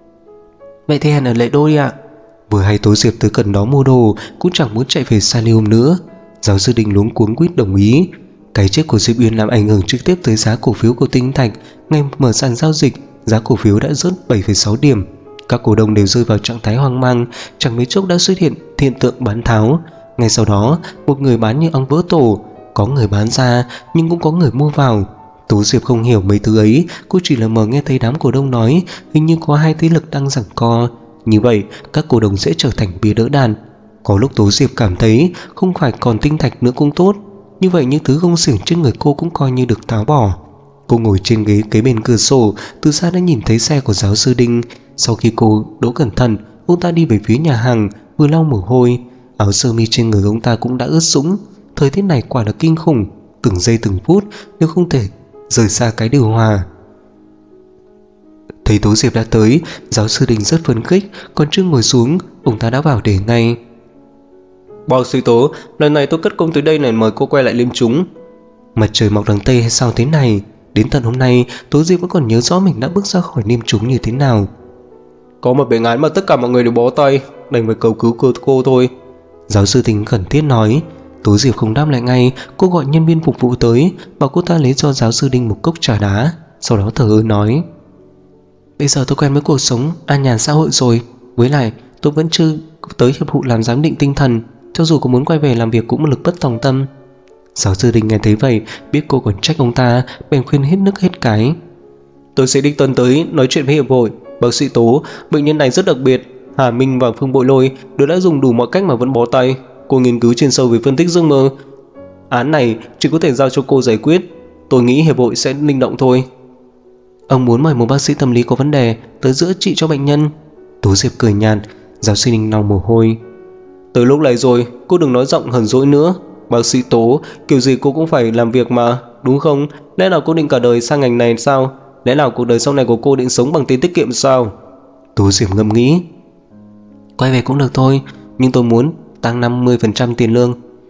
Vậy thì hẹn ở Lệ Đô đi ạ. Vừa hay Tố Diệp tới gần đó mua đồ, cũng chẳng muốn chạy về Sanum nữa. Giáo sư Đinh luống cuống quýt đồng ý. Cái chết của Diệp Uyên làm ảnh hưởng trực tiếp tới giá cổ phiếu của Tinh Thạch. Ngày mở sàn giao dịch, giá cổ phiếu đã rớt 7,6 điểm. Các cổ đông đều rơi vào trạng thái hoang mang, chẳng mấy chốc đã xuất hiện hiện tượng bán tháo. Ngay sau đó, một người bán như ong vỡ tổ, có người bán ra nhưng cũng có người mua vào. Tố Diệp không hiểu mấy thứ ấy, cô chỉ là nghe thấy đám cổ đông nói hình như có hai thế lực đang giằng co. Như vậy các cổ đông sẽ trở thành bia đỡ đạn. Có lúc Tố Diệp cảm thấy không phải còn Tinh Thạch nữa cũng tốt. Như vậy những thứ gông xiềng trên người cô cũng coi như được tháo bỏ. Cô ngồi trên ghế kế bên cửa sổ, từ xa đã nhìn thấy xe của giáo sư Đinh. Sau khi cô đỗ cẩn thận, ông ta đi về phía nhà hàng, vừa lau mồ hôi. Áo sơ mi trên người ông ta cũng đã ướt sũng. Thời tiết này quả là kinh khủng, từng giây từng phút nếu không thể rời xa cái điều hòa. Thấy Tố Diệp đã tới, giáo sư Đinh rất phấn khích, còn chưa ngồi xuống, ông ta đã vào để ngay: Bác sĩ Tố, lần này tôi cất công tới đây này mời cô quay lại liêm chúng. Mặt trời mọc đằng Tây hay sao thế này? Đến tận hôm nay, Tố Diệp vẫn còn nhớ rõ mình đã bước ra khỏi liêm chúng như thế nào. Có một bệnh án mà tất cả mọi người đều bó tay, đành phải cầu cứu cô thôi. Giáo sư Đinh khẩn thiết nói. Tố Diệp không đáp lại ngay, cô gọi nhân viên phục vụ tới, bảo cô ta lấy cho giáo sư Đinh một cốc trà đá. Sau đó thở ơ nói: Bây giờ tôi quen với cuộc sống an nhàn xã hội rồi. Với lại tôi vẫn chưa tới hiệp hội làm giám định tinh thần, cho dù có muốn quay về làm việc cũng lực bất tòng tâm. Giáo sư Đinh nghe thấy vậy, biết cô còn trách ông ta, bèn khuyên hết nước hết cái: Tôi sẽ đích thân tới nói chuyện với hiệp hội. Bác sĩ Tố, bệnh nhân này rất đặc biệt. Hà Minh và Phương Bội Lôi đều đã dùng đủ mọi cách mà vẫn bó tay. Cô nghiên cứu chuyên sâu về phân tích giấc mơ. Án này chỉ có thể giao cho cô giải quyết. Tôi nghĩ hiệp hội sẽ linh động thôi. Ông muốn mời một bác sĩ tâm lý có vấn đề tới chữa trị cho bệnh nhân. Tố Diệp cười nhạt. Giáo sư Đinh lau mồ hôi: Tới lúc này rồi, cô đừng nói giọng hờn dỗi nữa. Bác sĩ Tố, kiểu gì cô cũng phải làm việc mà, đúng không? Lẽ nào cô định cả đời sang ngành này sao? Lẽ nào cuộc đời sau này của cô định sống bằng tiền tiết kiệm sao? Tố Diệp ngẫm nghĩ: Quay về cũng được thôi, nhưng tôi muốn tăng 50% tiền lương.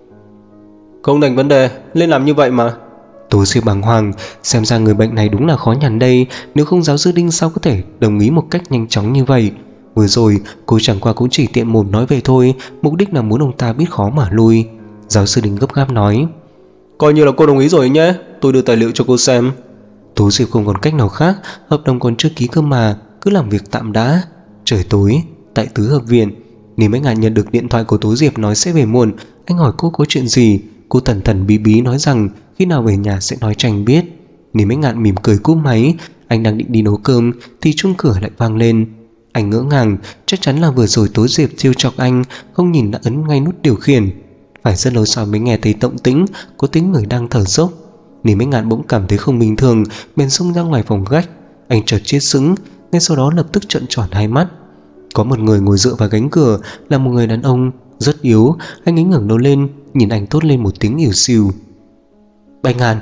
Không thành vấn đề, lên làm như vậy mà. Tố Diệp bàng hoàng, xem ra người bệnh này đúng là khó nhằn đây. Nếu không giáo sư Đinh sao có thể đồng ý một cách nhanh chóng như vậy. Vừa rồi cô chẳng qua cũng chỉ tiện mồm nói về thôi, mục đích là muốn ông ta biết khó mà lui. Giáo sư Đinh gấp gáp nói: Coi như là cô đồng ý rồi nhé, tôi đưa tài liệu cho cô xem. Tố Diệp không còn cách nào khác, hợp đồng còn chưa ký cơ mà, cứ làm việc tạm đã. Trời tối, tại tứ hợp viện, Lý Bách Ngạn nhận được điện thoại của Tố Diệp nói sẽ về muộn. Anh hỏi cô có chuyện gì, cô thần thần bí bí nói rằng khi nào về nhà sẽ nói cho anh biết. Lý Bách Ngạn mỉm cười cúp máy. Anh đang định đi nấu cơm thì chuông cửa lại vang lên. Anh ngỡ ngàng, chắc chắn là vừa rồi Tố Diệp trêu chọc anh, không nhìn đã ấn ngay nút điều khiển. Phải rất lâu sau mới nghe thấy động tĩnh, có tiếng người đang thở dốc. Lý Bách Ngạn bỗng cảm thấy không bình thường, bèn xông ra ngoài phòng khách. Anh chợt chết sững, ngay sau đó lập tức trợn tròn hai mắt. Có một người ngồi dựa vào cánh cửa, là một người đàn ông rất yếu. Anh ấy ngẩng đầu lên, nhìn anh thốt lên một tiếng ỉu xìu: Bách Ngạn.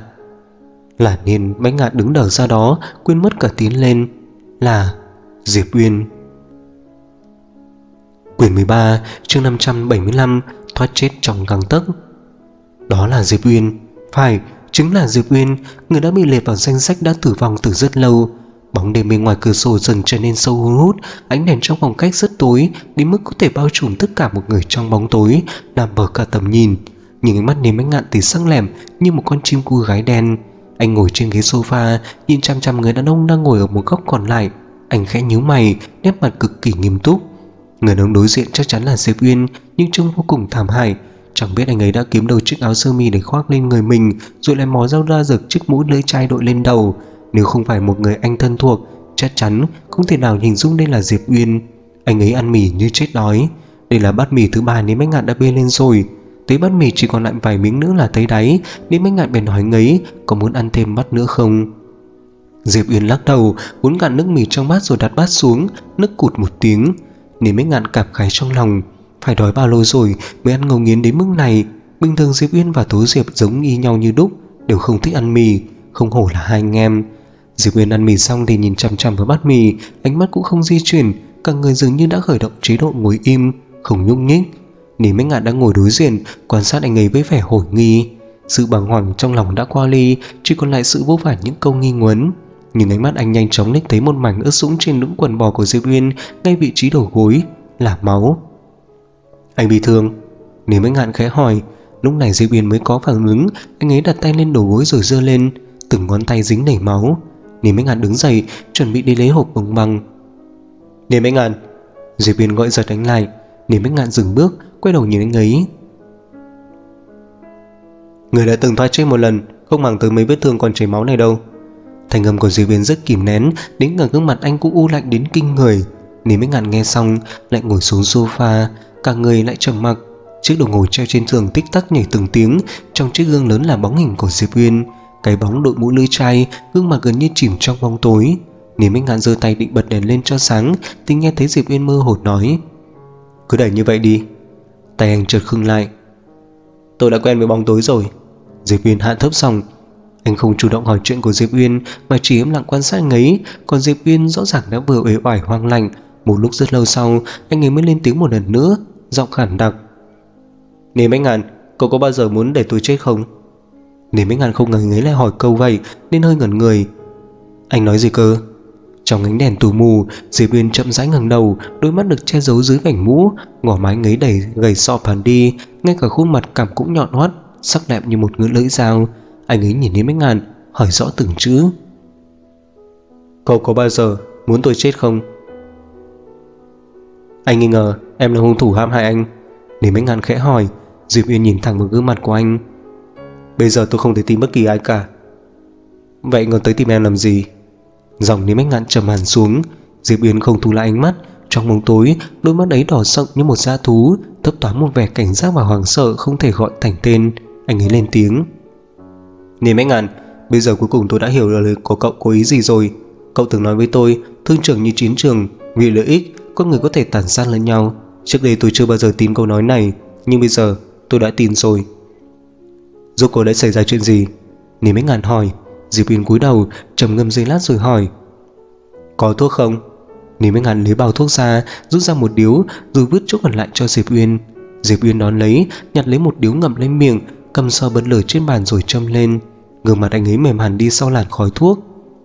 Là nên Bách Ngạn đứng đờ ra đó, quên mất cả tiến lên. Là Diệp Uyên. Quyển 13, chương 575, thoát chết trong gang tấc. Đó là Diệp Uyên, phải, chính là Diệp Uyên, người đã bị liệt vào danh sách đã tử vong từ rất lâu. Bóng đêm bên ngoài cửa sổ dần trở nên sâu hun hút, ánh đèn trong phòng khách rất tối, đến mức có thể bao trùm tất cả một người trong bóng tối, làm mờ cả tầm nhìn. Nhưng ánh mắt Lý Bách Ngạn thì sắc lẻm như một con chim cu gái đen. Anh ngồi trên ghế sofa, nhìn chăm chăm người đàn ông đang ngồi ở một góc còn lại. Anh khẽ nhíu mày, nét mặt cực kỳ nghiêm túc. Người đàn ông đối diện chắc chắn là Diệp Uyên, nhưng trông vô cùng thảm hại. Chẳng biết anh ấy đã kiếm đâu chiếc áo sơ mi để khoác lên người mình, rồi lại mò dao ra giật chiếc mũ lưỡi chai đội lên đầu. Nếu không phải một người anh thân thuộc, chắc chắn không thể nào hình dung đây là Diệp Uyên. Anh ấy ăn mì như chết đói. Đây là bát mì thứ ba Lý Bách Ngạn đã bê lên rồi. Tới bát mì chỉ còn lại vài miếng nữa là thấy đáy. Lý Bách Ngạn bèn hỏi anh ấy có muốn ăn thêm bát nữa không. Diệp Uyên lắc đầu, uống cạn nước mì trong bát rồi đặt bát xuống, nức cụt một tiếng. Lý Bách Ngạn cảm khái trong lòng, phải đói bao lâu rồi mới ăn ngấu nghiến đến mức này. Bình thường Diệp Uyên và Tố Diệp giống y nhau như đúc, đều không thích ăn mì, không hổ là hai anh em. Diệp Uyên ăn mì xong thì nhìn chằm chằm vào bát mì, ánh mắt cũng không di chuyển, cả người dường như đã khởi động chế độ ngồi im, không nhúc nhích. Lý Bách Ngạn đang ngồi đối diện, quan sát anh ấy với vẻ hồi nghi. Sự bàng hoàng trong lòng đã qua ly, chỉ còn lại sự vô vàn những câu nghi ngvấn. Nhưng ánh mắt anh nhanh chóng liếc thấy một mảnh ướt sũng trên lũng quần bò của Diệp Uyên, ngay vị trí đầu gối, là máu. Anh bị thương? Lý Bách Ngạn khẽ hỏi. Lúc này Diệp Uyên mới có phản ứng, anh ấy đặt tay lên đầu gối rồi giơ lên, từng ngón tay dính đầy máu. Lý Bách Ngạn đứng dậy, chuẩn bị đi lấy hộp bông băng. Lý Bách Ngạn! Diệp Uyên gọi giật anh lại. Lý Bách Ngạn dừng bước, quay đầu nhìn anh ấy. Người đã từng thoát chết một lần, không màng tới mấy vết thương còn chảy máu này đâu. Thanh âm của Diệp Uyên rất kìm nén, đến cả gương mặt anh cũng u lạnh đến kinh người. Lý Bách Ngạn nghe xong lại ngồi xuống sofa, cả người lại trầm mặc. Chiếc đồng hồ treo trên tường tích tắc nhảy từng tiếng, trong chiếc gương lớn là bóng hình của Diệp Uyên. Cái bóng đội mũ lưỡi chai, gương mặt gần như chìm trong bóng tối. Lý Bách Ngạn giơ tay định bật đèn lên cho sáng thì nghe thấy Diệp Uyên mơ hồ nói: Cứ để như vậy đi. Tay anh chợt khựng lại. Tôi đã quen với bóng tối rồi. Diệp Uyên hạ thấp giọng. Anh không chủ động hỏi chuyện của Diệp Uyên mà chỉ im lặng quan sát anh ấy. Còn Diệp Uyên rõ ràng đã vừa uể oải hoang lạnh. Một lúc rất lâu sau, anh ấy mới lên tiếng một lần nữa, giọng khản đặc: Lý Bách Ngạn, cậu có bao giờ muốn để tôi chết không? Lý Bách Ngạn không ngờ anh ấy lại hỏi câu vậy nên hơi ngẩn người. Anh nói gì cơ? Trong ánh đèn tù mù, Diệp Uyên chậm rãi ngẩng đầu, đôi mắt được che giấu dưới vành mũ, ngỏ mái ngấy đầy gầy sọ phàn đi, ngay cả khuôn mặt cảm cũng nhọn hoắt, sắc đẹp như một ngữ lưỡi dao. Anh ấy nhìn đến Bách Ngạn, hỏi rõ từng chữ. Cậu có bao giờ muốn tôi chết không? Anh nghi ngờ em là hung thủ hãm hại anh. Đến Bách Ngạn khẽ hỏi. Diệp Uyên nhìn thẳng vào gương mặt của anh. Bây giờ tôi không thể tìm bất kỳ ai cả. Vậy còn tới tìm em làm gì? Giọng Đến Bách Ngạn trầm hẳn xuống. Diệp Uyên không thu lại ánh mắt. Trong bóng tối, đôi mắt ấy đỏ sậm như một dã thú, thấp thoáng một vẻ cảnh giác và hoảng sợ không thể gọi thành tên. Anh ấy lên tiếng. Đến Bách Ngạn, bây giờ cuối cùng tôi đã hiểu lời của cậu có ý gì rồi. Cậu từng nói với tôi, thương trường như chiến trường, vì lợi ích con người có thể tàn sát lẫn nhau. Trước đây tôi chưa bao giờ tin câu nói này, nhưng bây giờ tôi đã tin rồi. Rốt cuộc đã xảy ra chuyện gì? Đến Bách Ngạn hỏi. Diệp Uyên cúi đầu trầm ngâm giây lát rồi hỏi. Có thuốc không? Đến Bách Ngạn lấy bao thuốc ra, rút ra một điếu rồi vứt chỗ còn lại cho Diệp Uyên. Diệp Uyên đón lấy, nhặt lấy một điếu ngậm lên miệng, cầm sờ bật lửa trên bàn rồi châm lên. Gương mặt anh ấy mềm hẳn đi sau làn khói thuốc.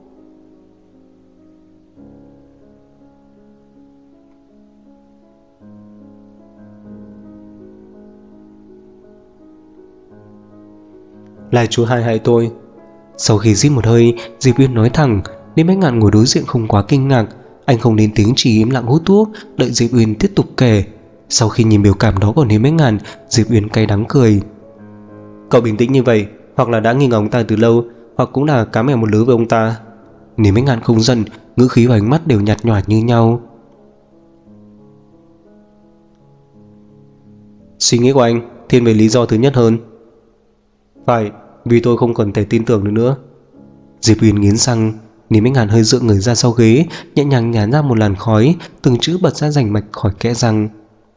Là chú hai hại tôi. Sau khi rít một hơi, Diệp Uyên nói thẳng. Nên Bách Ngạn ngồi đối diện không quá kinh ngạc. Anh không lên tiếng, chỉ im lặng hút thuốc, đợi Diệp Uyên tiếp tục kể. Sau khi nhìn biểu cảm đó của Nên Bách Ngạn, Diệp Uyên cay đắng cười. Cậu bình tĩnh như vậy, hoặc là đã nghi ngờ ông ta từ lâu, hoặc cũng là cá mè một lứa với ông ta. Nên Bách Ngạn không giận, ngữ khí và ánh mắt đều nhạt nhòa như nhau. Suy nghĩ của anh thiên về lý do thứ nhất hơn. Phải, vì tôi không còn thể tin tưởng được nữa. Diệp Uyên nghiến răng. Nên Bách Ngạn hơi dựa người ra sau ghế, nhẹ nhàng nhả ra một làn khói, từng chữ bật ra rành mạch khỏi kẽ răng.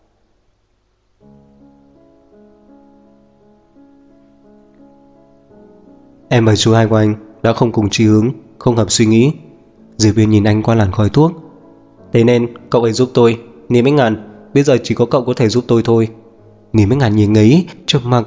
Em và chú hai của anh đã không cùng chí hướng, không hợp suy nghĩ. Diệp Uyên nhìn anh qua làn khói thuốc. Thế nên cậu hãy giúp tôi. Nên Bách Ngạn, bây giờ chỉ có cậu có thể giúp tôi thôi. Nên Bách Ngạn nhìn ngấy, trầm mặc.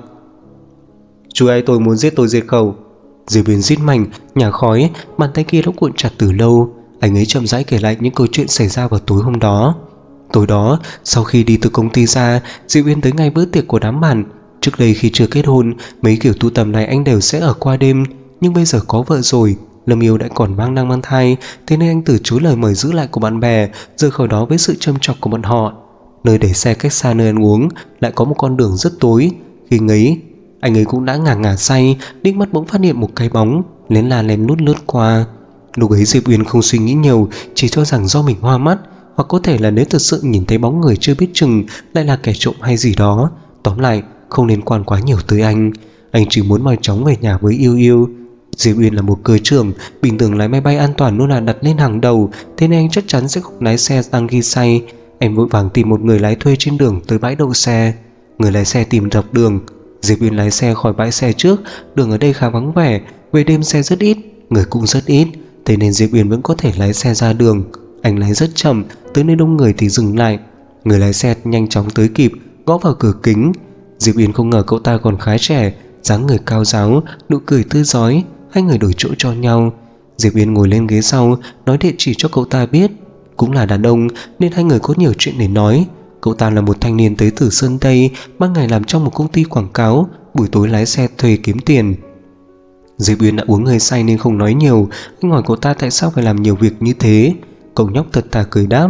Chú hai tôi muốn giết tôi diệt khẩu. Diệp Uyên rít mạnh, nhả khói, bàn tay kia đã cuộn chặt từ lâu. Anh ấy chậm rãi kể lại những câu chuyện xảy ra vào tối hôm đó. Tối đó, sau khi đi từ công ty ra, Diệp Uyên tới ngay bữa tiệc của đám bạn. Trước đây khi chưa kết hôn, mấy kiểu tu tầm này anh đều sẽ ở qua đêm. Nhưng bây giờ có vợ rồi, Lâm Yêu đã còn đang mang thai, thế nên anh từ chối lời mời giữ lại của bạn bè, rời khỏi đó với sự châm chọc của bọn họ. Nơi để xe cách xa nơi ăn uống lại có một con đường rất tối. Khi ngấy, anh ấy cũng đã ngả say, đích mắt bỗng phát hiện một cái bóng lén la lén lút lướt qua. Lúc ấy Diệp Uyên không suy nghĩ nhiều, chỉ cho rằng do mình hoa mắt, hoặc có thể là nếu thật sự nhìn thấy bóng người chưa biết chừng lại là kẻ trộm hay gì đó. Tóm lại không liên quan quá nhiều tới anh chỉ muốn mau chóng về nhà với Yêu Yêu. Diệp Uyên là một cơ trưởng, bình thường lái máy bay an toàn luôn là đặt lên hàng đầu, thế nên anh chắc chắn sẽ không lái xe đang ghi say. Anh vội vàng tìm một người lái thuê trên đường tới bãi đậu xe. Người lái xe tìm dọc đường. Diệp Uyên lái xe khỏi bãi xe trước. Đường ở đây khá vắng vẻ, về đêm xe rất ít, người cũng rất ít, thế nên Diệp Uyên vẫn có thể lái xe ra đường. Anh lái rất chậm, tới nơi đông người thì dừng lại. Người lái xe nhanh chóng tới kịp, gõ vào cửa kính. Diệp Uyên không ngờ cậu ta còn khá trẻ, dáng người cao ráo, nụ cười tươi rói. Hai người đổi chỗ cho nhau. Diệp Uyên ngồi lên ghế sau, nói địa chỉ cho cậu ta biết. Cũng là đàn ông nên hai người có nhiều chuyện để nói. Cậu ta là một thanh niên tới từ Sơn Tây, ban ngày làm trong một công ty quảng cáo, buổi tối lái xe thuê kiếm tiền. Diệp Uyên đã uống hơi say nên không nói nhiều. Anh hỏi cậu ta tại sao phải làm nhiều việc như thế. Cậu nhóc thật thà cười đáp.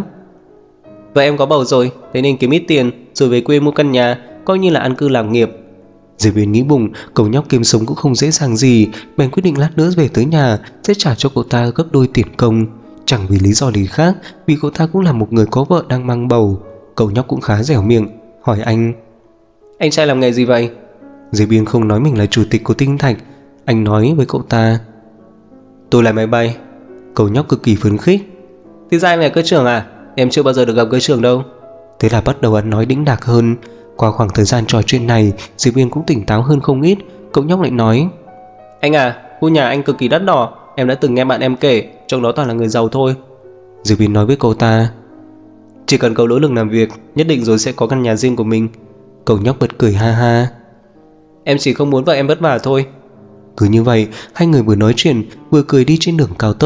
Vậy em có bầu rồi, thế nên kiếm ít tiền rồi về quê mua căn nhà, coi như là an cư lạc nghiệp. Diệp Uyên nghĩ bụng, cậu nhóc kiếm sống cũng không dễ dàng gì, bèn quyết định lát nữa về tới nhà sẽ trả cho cậu ta gấp đôi tiền công. Chẳng vì lý do gì khác, vì cậu ta cũng là một người có vợ đang mang bầu. Cậu nhóc cũng khá dẻo miệng, hỏi anh trai làm nghề gì vậy? Diệp Uyên không nói mình là chủ tịch của Tinh Thạch. Anh nói với cậu ta, tôi lái máy bay. Cậu nhóc cực kỳ phấn khích. Thì ra em là cơ trưởng à? Em chưa bao giờ được gặp cơ trưởng đâu. Thế là bắt đầu ăn nói đĩnh đạc hơn. Qua khoảng thời gian trò chuyện này, Diệp Uyên cũng tỉnh táo hơn không ít. Cậu nhóc lại nói, anh à, khu nhà anh cực kỳ đắt đỏ, em đã từng nghe bạn em kể, trong đó toàn là người giàu thôi. Diệp Uyên nói với cậu ta, chỉ cần cậu nỗ lực làm việc, nhất định rồi sẽ có căn nhà riêng của mình. Cậu nhóc bật cười ha ha. Em chỉ không muốn vợ em vất vả thôi. Cứ như vậy, hai người vừa nói chuyện vừa cười đi trên đường cao tốc.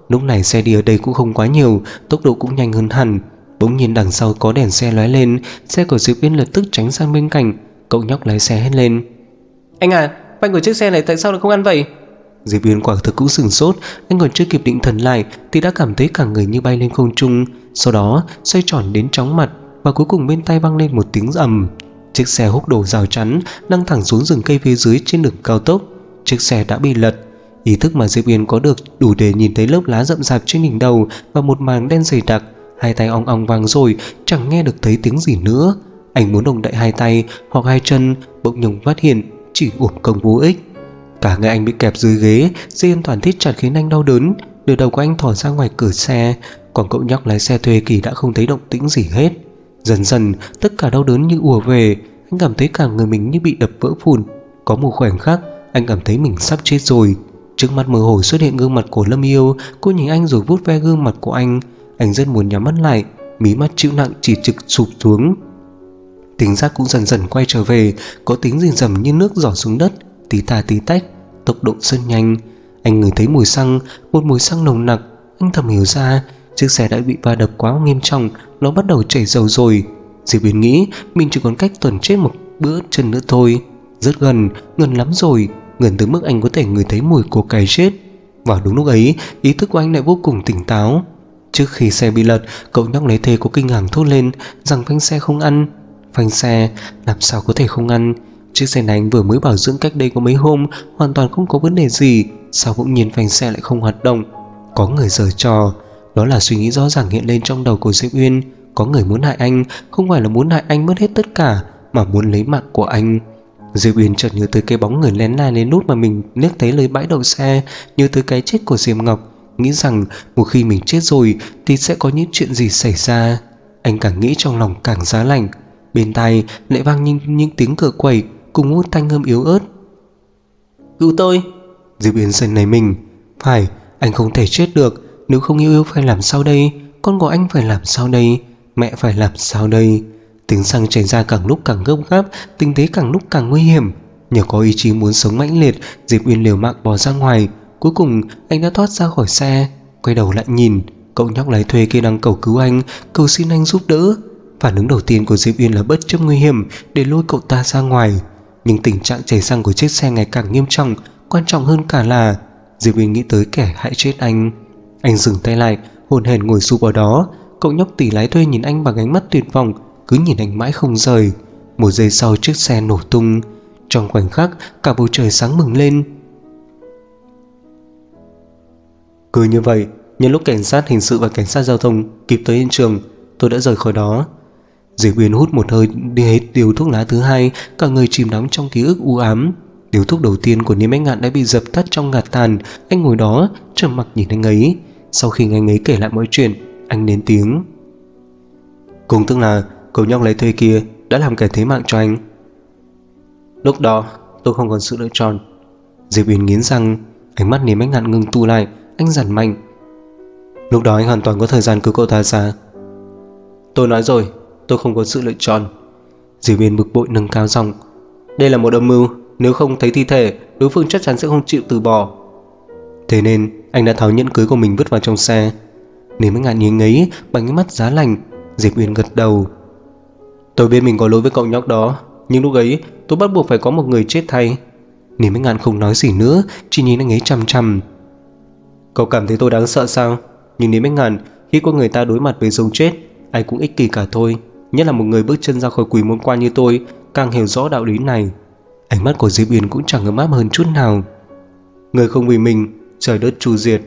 Lúc này xe đi ở đây cũng không quá nhiều, tốc độ cũng nhanh hơn hẳn. Bỗng nhiên đằng sau có đèn xe lóe lên, xe của Diệp Uyên lập tức tránh sang bên cạnh. Cậu nhóc lái xe hét lên: Anh à, phanh của chiếc xe này tại sao lại không ăn vậy? Diệp Uyên quả thực cũng sửng sốt. Anh còn chưa kịp định thần lại thì đã cảm thấy cả người như bay lên không trung, sau đó xoay tròn đến chóng mặt, và cuối cùng bên tai vang lên một tiếng ầm. Chiếc xe húc đổ rào chắn, lăn thẳng xuống rừng cây phía dưới trên đường cao tốc. Chiếc xe đã bị lật. Ý thức mà Diệp Uyên có được đủ để nhìn thấy lớp lá rậm rạp trên đỉnh đầu và một màng đen dày đặc. Hai tay ong ong vang rồi, chẳng nghe được thấy tiếng gì nữa. Anh muốn động đậy hai tay hoặc hai chân, bỗng nhùng phát hiện chỉ uổng công vô ích. Cả người anh bị kẹp dưới ghế, dây an toàn thít chặt khiến anh đau đớn. Nửa đầu của anh thò ra ngoài cửa xe, còn cậu nhóc lái xe thuê kỳ đã không thấy động tĩnh gì hết. Dần dần tất cả đau đớn như ùa về, anh cảm thấy cả người mình như bị đập vỡ vụn. Có một khoảnh khắc anh cảm thấy mình sắp chết rồi. Trước mắt mơ hồ xuất hiện gương mặt của Lâm Yêu. Cô nhìn anh rồi vuốt ve gương mặt của anh. Anh rất muốn nhắm mắt lại, mí mắt chịu nặng chỉ trực sụp xuống. Tính giác cũng dần dần quay trở về, có tiếng rì rầm như nước rỏ xuống đất, tí tà tí tách, tốc độ rất nhanh. Anh ngửi thấy mùi xăng, một mùi xăng nồng nặc. Anh thầm hiểu ra chiếc xe đã bị va đập quá nghiêm trọng, nó bắt đầu chảy dầu rồi. Diệp Uyên nghĩ mình chỉ còn cách tuần chết một bữa chân nữa thôi. Rất gần, gần lắm rồi, gần tới mức anh có thể ngửi thấy mùi của cái chết. Vào đúng lúc ấy, ý thức của anh lại vô cùng tỉnh táo. Trước khi xe bị lật, cậu nhóc lấy thề có kinh hoàng thốt lên rằng phanh xe không ăn. Phanh xe làm sao có thể không ăn? Chiếc xe này anh vừa mới bảo dưỡng cách đây có mấy hôm, hoàn toàn không có vấn đề gì. Sao bỗng nhiên phanh xe lại không hoạt động? Có người giở trò. Đó là suy nghĩ rõ ràng hiện lên trong đầu của Diệp Uyên. Có người muốn hại anh, không phải là muốn hại anh mất hết tất cả, mà muốn lấy mạng của anh. Diệp Uyên chợt nhớ tới cái bóng người lén la lén lút mà mình liếc thấy nơi bãi đậu xe, nhớ tới cái chết của Diệp Ngọc, nghĩ rằng một khi mình chết rồi thì sẽ có những chuyện gì xảy ra. Anh càng nghĩ trong lòng càng giá lạnh. Bên tai lại vang những tiếng cờ quẩy cùng một thanh âm yếu ớt. Cứu tôi! Diệp Uyên giật nảy mình. Phải, anh không thể chết được. Nếu không yêu phải làm sao đây? Con của anh phải làm sao đây? Mẹ phải làm sao đây? Tiếng xăng chảy ra càng lúc càng gấp gáp, tình thế càng lúc càng nguy hiểm. Nhờ có ý chí muốn sống mãnh liệt, Diệp Uyên liều mạng bò ra ngoài. Cuối cùng anh đã thoát ra khỏi xe. Quay đầu lại nhìn, cậu nhóc lái thuê kia đang cầu cứu anh, cầu xin anh giúp đỡ. Phản ứng đầu tiên của Diệp Uyên là bất chấp nguy hiểm để lôi cậu ta ra ngoài. Nhưng tình trạng chảy xăng của chiếc xe ngày càng nghiêm trọng. Quan trọng hơn cả là Diệp Uyên nghĩ tới kẻ hại chết anh. Anh dừng tay lại, hồn hển ngồi sụp ở đó. Cậu nhóc tỷ lái thuê nhìn anh bằng ánh mắt tuyệt vọng, cứ nhìn anh mãi không rời. Một giây sau chiếc xe nổ tung. Trong khoảnh khắc cả bầu trời sáng bừng lên. Cứ như vậy, nhân lúc cảnh sát hình sự và cảnh sát giao thông kịp tới hiện trường, tôi đã rời khỏi đó. Diệp Uyên hút một hơi đi hết điếu thuốc lá thứ hai, cả người chìm đắm trong ký ức u ám. Điếu thuốc đầu tiên của Niêm Bách Ngạn đã bị dập tắt trong ngạt tàn. Anh ngồi đó trầm mặc nhìn anh ấy. Sau khi anh ấy kể lại mọi chuyện, anh lên tiếng. Cùng tức là cậu nhóc lấy thuê kia đã làm kẻ thế mạng cho anh. Lúc đó tôi không còn sự lựa chọn. Diệp Uyên nghiến răng, ánh mắt Niêm Bách Ngạn ngừng tụ lại. Anh dằn mạnh. Lúc đó anh hoàn toàn có thời gian cứu cậu ta ra. Tôi nói rồi, tôi không có sự lựa chọn. Diệp Uyên bực bội nâng cao giọng. Đây là một âm mưu, nếu không thấy thi thể, đối phương chắc chắn sẽ không chịu từ bỏ. Thế nên anh đã tháo nhẫn cưới của mình vứt vào trong xe. Niêm Bách Ngạn nhìn ấy bằng ánh mắt giá lạnh. Diệp Uyên gật đầu. Tôi biết mình có lỗi với cậu nhóc đó, nhưng lúc ấy tôi bắt buộc phải có một người chết thay. Niêm Bách Ngạn không nói gì nữa, chỉ nhìn anh ấy chằm chằm. Cậu cảm thấy tôi đáng sợ sao? Nhưng Niêm Bách Ngạn, khi có người ta đối mặt với sống chết, ai cũng ích kỷ cả thôi. Nhất là một người bước chân ra khỏi quỷ môn quan như tôi, càng hiểu rõ đạo lý này. Ánh mắt của Diệp Uyên cũng chẳng ấm áp hơn chút nào. Người không vì mình, trời đất tru diệt.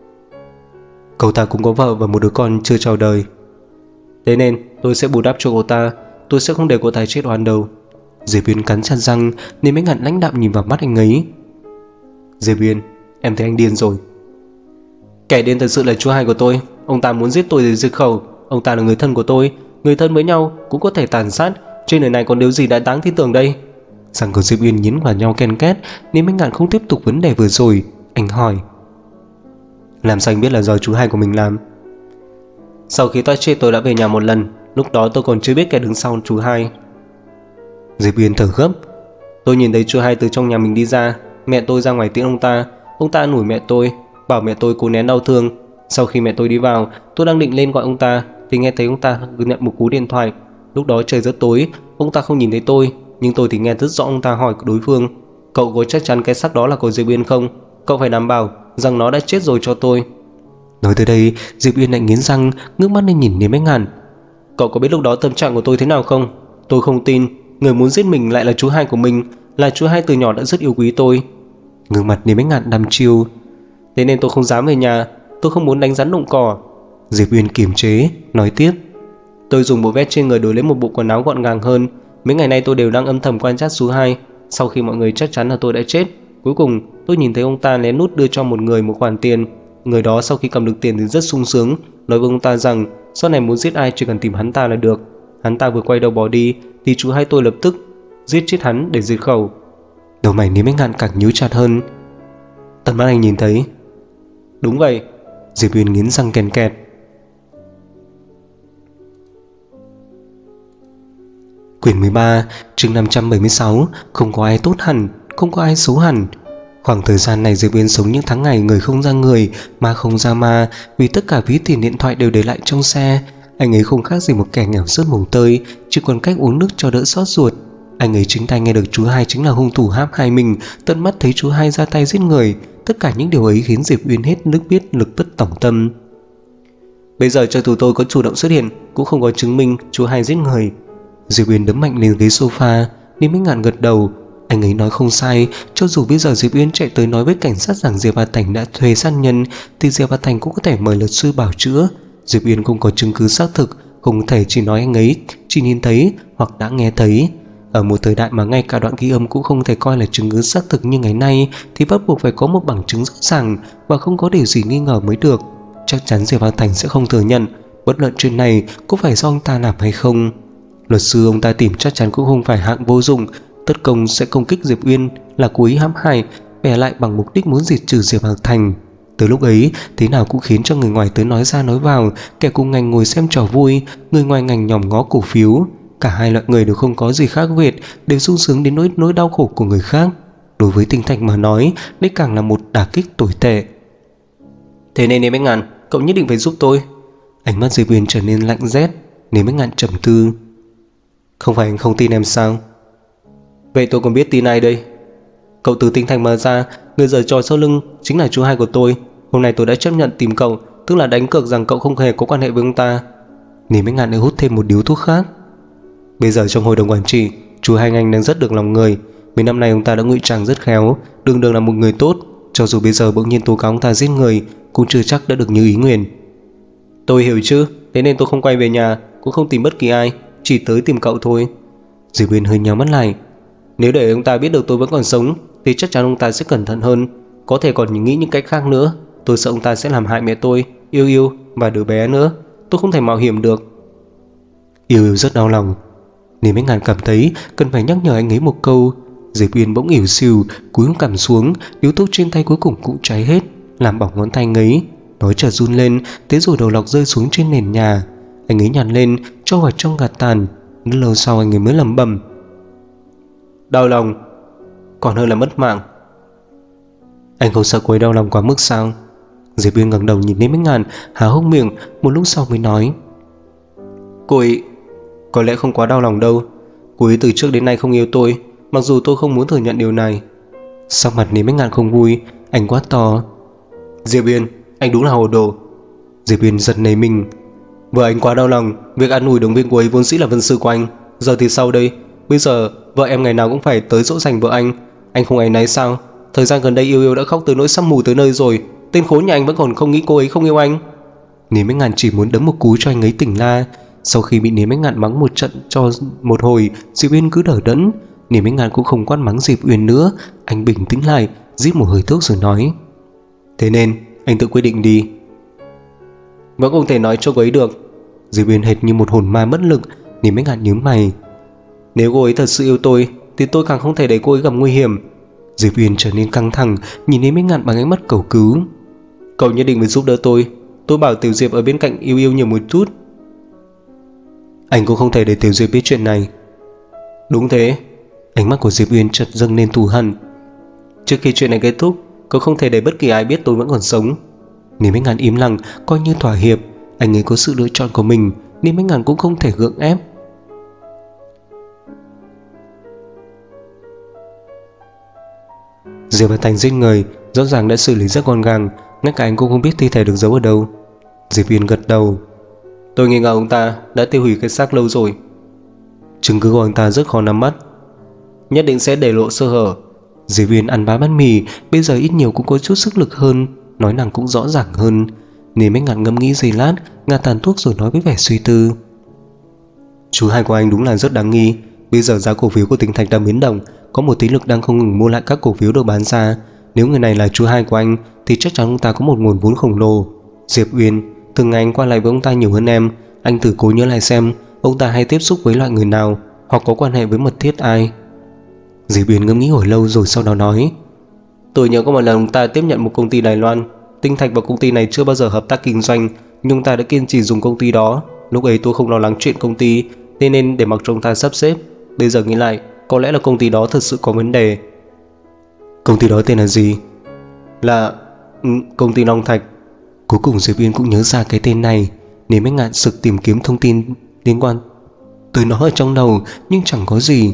Cậu ta cũng có vợ và một đứa con chưa chào đời. Thế nên tôi sẽ bù đắp cho cậu ta. Tôi sẽ không để cậu ta chết oan đâu. Diệp Uyên cắn chặt răng, nên mới ngặn lãnh đạm nhìn vào mắt anh ấy. Diệp Uyên, em thấy anh điên rồi. Kẻ điên thật sự là chú hai của tôi. Ông ta muốn giết tôi để diệt khẩu. Ông ta là người thân của tôi. Người thân với nhau cũng có thể tàn sát. Trên đời này còn điều gì đã đáng tin tưởng đây? Răng của Diệp Uyên nhín vào nhau ken két, nên Bách Ngạn không tiếp tục vấn đề vừa rồi. Anh hỏi. Làm sao anh biết là do chú hai của mình làm? Sau khi tôi chết tôi đã về nhà một lần. Lúc đó tôi còn chưa biết kẻ đứng sau chú hai. Diệp Uyên thở gấp. Tôi nhìn thấy chú hai từ trong nhà mình đi ra. Mẹ tôi ra ngoài tiễn ông ta. Ông ta an ủi mẹ tôi, bảo mẹ tôi cố nén đau thương. Sau khi mẹ tôi đi vào, tôi đang định lên gọi ông ta thì nghe thấy ông ta nhận một cú điện thoại. Lúc đó trời rất tối, ông ta không nhìn thấy tôi, nhưng tôi thì nghe rất rõ ông ta hỏi đối phương: "Cậu có chắc chắn cái xác đó là của Diệp Uyên không? Cậu phải đảm bảo rằng nó đã chết rồi cho tôi." Nói tới đây, Diệp Uyên lại nghiến răng, ngước mắt lên nhìn Niêm Bách Ngạn. "Cậu có biết lúc đó tâm trạng của tôi thế nào không? Tôi không tin người muốn giết mình lại là chú hai của mình, là chú hai từ nhỏ đã rất yêu quý tôi." Gương mặt Niêm Bách Ngạn đăm chiêu. "Thế nên tôi không dám về nhà, tôi không muốn đánh rắn động cỏ." Diệp Uyên kiềm chế, nói tiếp. "Tôi dùng bộ vest trên người đổi lấy một bộ quần áo gọn gàng hơn. Mấy ngày nay tôi đều đang âm thầm quan sát chú hai. Sau khi mọi người chắc chắn là tôi đã chết, cuối cùng tôi nhìn thấy ông ta lén lút đưa cho một người một khoản tiền. Người đó sau khi cầm được tiền thì rất sung sướng, nói với ông ta rằng sau này muốn giết ai chỉ cần tìm hắn ta là được. Hắn ta vừa quay đầu bỏ đi thì chú hai tôi lập tức giết chết hắn để diệt khẩu." Đầu mày Niêm Bách Ngạn càng nhíu chặt hơn. "Tận mắt anh nhìn thấy?" "Đúng vậy." Diệp Uyên nghiến răng kèn kẹt. Quyển 13, chương 576, không có ai tốt hẳn, không có ai xấu hẳn. Khoảng thời gian này Diệp Uyên sống những tháng ngày người không ra người, ma không ra ma, vì tất cả ví tiền điện thoại đều để lại trong xe. Anh ấy không khác gì một kẻ nghèo rớt mồng tơi, chỉ còn cách uống nước cho đỡ xót ruột. Anh ấy chính tay nghe được chú hai chính là hung thủ hãm hại mình, tận mắt thấy chú hai ra tay giết người. Tất cả những điều ấy khiến Diệp Uyên hết nước biết lực bất tòng tâm. "Bây giờ cho dù tôi có chủ động xuất hiện cũng không có chứng minh chú hai giết người." Diệp Uyên đấm mạnh lên ghế sofa. Niêm Bách Ngạn gật đầu. Anh ấy nói không sai, cho dù bây giờ Diệp Uyên chạy tới nói với cảnh sát rằng Diệp Hà Thành đã thuê sát nhân thì Diệp Hà Thành cũng có thể mời luật sư bảo chữa. Diệp Uyên không có chứng cứ xác thực, không thể chỉ nói anh ấy chỉ nhìn thấy hoặc đã nghe thấy. Ở một thời đại mà ngay cả đoạn ghi âm cũng không thể coi là chứng cứ xác thực như ngày nay thì bắt buộc phải có một bằng chứng rõ ràng và không có điều gì nghi ngờ mới được. Chắc chắn Diệp Hà Thành sẽ không thừa nhận, bất luận chuyện này có phải do ông ta làm hay không. Luật sư ông ta tìm chắc chắn cũng không phải hạng vô dụng, tất công sẽ công kích Diệp Uyên là cố ý hãm hại, bẻ lại bằng mục đích muốn diệt trừ Diệp Hà Thành. Từ lúc ấy, thế nào cũng khiến cho người ngoài tới nói ra nói vào, kẻ cùng ngành ngồi xem trò vui, người ngoài ngành nhòm ngó cổ phiếu. Cả hai loại người đều không có gì khác biệt, đều sung sướng đến nỗi đau khổ của người khác. Đối với Tinh Thạch mà nói, đây càng là một đả kích tồi tệ. "Thế nên Niêm Bách Ngạn, cậu nhất định phải giúp tôi." Ánh mắt Diệp Uyên trở nên lạnh rét. Niêm Bách Ngạn trầm tư. "Không phải anh không tin em sao?" "Vậy tôi còn biết tin ai đây?" "Cậu từ Tinh Thành mà ra, người giở trò sau lưng chính là chú hai của tôi. Hôm nay tôi đã chấp nhận tìm cậu, tức là đánh cược rằng cậu không hề có quan hệ với ông ta." Niêm Bách Ngạn lại hút thêm một điếu thuốc khác. "Bây giờ trong hội đồng quản trị, chú hai anh đang rất được lòng người. Mấy năm nay ông ta đã ngụy trang rất khéo, đường đường là một người tốt. Cho dù bây giờ bỗng nhiên tố cáo ông ta giết người, cũng chưa chắc đã được như ý nguyện." "Tôi hiểu chứ, thế nên tôi không quay về nhà, cũng không tìm bất kỳ ai, chỉ tới tìm cậu thôi." Diệp Uyên hơi nhíu mắt lại. "Nếu để ông ta biết được tôi vẫn còn sống thì chắc chắn ông ta sẽ cẩn thận hơn, có thể còn nghĩ những cách khác nữa. Tôi sợ ông ta sẽ làm hại mẹ tôi, Yêu Yêu và đứa bé nữa. Tôi không thể mạo hiểm được." Yêu Yêu rất đau lòng. Niêm Bách Ngạn cảm thấy cần phải nhắc nhở anh ấy một câu. Diệp Uyên bỗng ỉu xìu, cúi cằm xuống, điếu thuốc trên tay cuối cùng cũng cháy hết, làm bỏng ngón tay anh ấy. Nói chợt run lên, thế rồi đầu lọc rơi xuống trên nền nhà. Anh ấy nhặt lên, cho vào trong gạt tàn. Rất lâu sau anh ấy mới lẩm bẩm: "Đau lòng còn hơn là mất mạng." "Anh không sợ cô ấy đau lòng quá mức sao?" Diệp Uyên ngẩng đầu nhìn Niêm Bách Ngạn, há hốc miệng, một lúc sau mới nói: "Cô ấy có lẽ không quá đau lòng đâu. Cô ấy từ trước đến nay không yêu tôi, mặc dù tôi không muốn thừa nhận điều này." Sắc mặt Niêm Bách Ngạn không vui, anh quát to: "Diệp Uyên, anh đúng là hồ đồ." Diệp Uyên giật nảy mình. "Vợ anh quá đau lòng, việc an ủi động viên cô ấy vốn dĩ là vinh sự của anh. Giờ thì sao đây? Bây giờ vợ em ngày nào cũng phải tới dỗ dành vợ anh không áy náy sao? Thời gian gần đây Yêu Yêu đã khóc tới nỗi sắp mù tới nơi rồi, tên khốn nhà anh vẫn còn không nghĩ cô ấy không yêu anh." Niêm Bách Ngạn chỉ muốn đấm một cú cho anh ấy tỉnh la. Sau khi bị Niêm Bách Ngạn mắng một trận cho một hồi, Diệp Uyên cứ đờ đẫn. Niêm Bách Ngạn cũng không quát mắng Diệp Uyên nữa, anh bình tĩnh lại, rít một hơi thuốc rồi nói: "Thế nên anh tự quyết định đi." "Vẫn không thể nói cho cô ấy được." Diệp Uyên hệt như một hồn ma bất lực. Niêm Bách Ngạn nhíu mày: "Nếu cô ấy thật sự yêu tôi thì tôi càng không thể để cô ấy gặp nguy hiểm." Diệp Uyên trở nên căng thẳng, nhìn Niêm Bách Ngạn bằng ánh mắt cầu cứu: "Cậu nhất định phải giúp đỡ tôi bảo Tiểu Diệp ở bên cạnh Yêu Yêu nhiều một chút." "Anh cũng không thể để Tiểu Diệp biết chuyện này." "Đúng thế." Ánh mắt của Diệp Uyên chợt dâng lên thù hằn. "Trước khi chuyện này kết thúc, cậu không thể để bất kỳ ai biết tôi vẫn còn sống." Nếu Bách Ngạn im lặng coi như thỏa hiệp. Anh ấy có sự lựa chọn của mình nên Bách Ngạn cũng không thể gượng ép. Diệp Văn Thành giết người rõ ràng đã xử lý rất gọn gàng, ngay cả anh cũng không biết thi thể được giấu ở đâu. Diệp Uyên gật đầu. Tôi nghi ngờ ông ta đã tiêu hủy cái xác lâu rồi. Chứng cứ của ông ta rất khó nắm bắt, nhất định sẽ để lộ sơ hở. Diệp Uyên ăn bá bát mì, bây giờ ít nhiều cũng có chút sức lực hơn, nói năng cũng rõ ràng hơn. Nên Bách Ngạn ngẫm nghĩ giây lát, ngạt tàn thuốc rồi nói với vẻ suy tư. Chú hai của anh đúng là rất đáng nghi. Bây giờ giá cổ phiếu của Tinh Thạch đang biến động, có một thế lực đang không ngừng mua lại các cổ phiếu được bán ra. Nếu người này là chú hai của anh thì chắc chắn ông ta có một nguồn vốn khổng lồ. Diệp Uyên, thường ngày anh qua lại với ông ta nhiều hơn em. Anh thử cố nhớ lại xem ông ta hay tiếp xúc với loại người nào, hoặc có quan hệ với mật thiết ai. Diệp Uyên ngẫm nghĩ hồi lâu rồi sau đó nói. Tôi nhớ có một lần ông ta tiếp nhận một công ty Đài Loan. Tinh Thạch và công ty này chưa bao giờ hợp tác kinh doanh, nhưng ông ta đã kiên trì dùng công ty đó. Lúc ấy tôi không lo lắng chuyện công ty nên để mặc cho ông ta sắp xếp. Bây giờ nghĩ lại, có lẽ là công ty đó thật sự có vấn đề. Công ty đó tên là gì? Là công ty Long Thạch. Cuối cùng Diệp Uyên cũng nhớ ra cái tên này. Nên Bách Ngạn sực tìm kiếm thông tin liên quan tới nó ở trong đầu, nhưng chẳng có gì.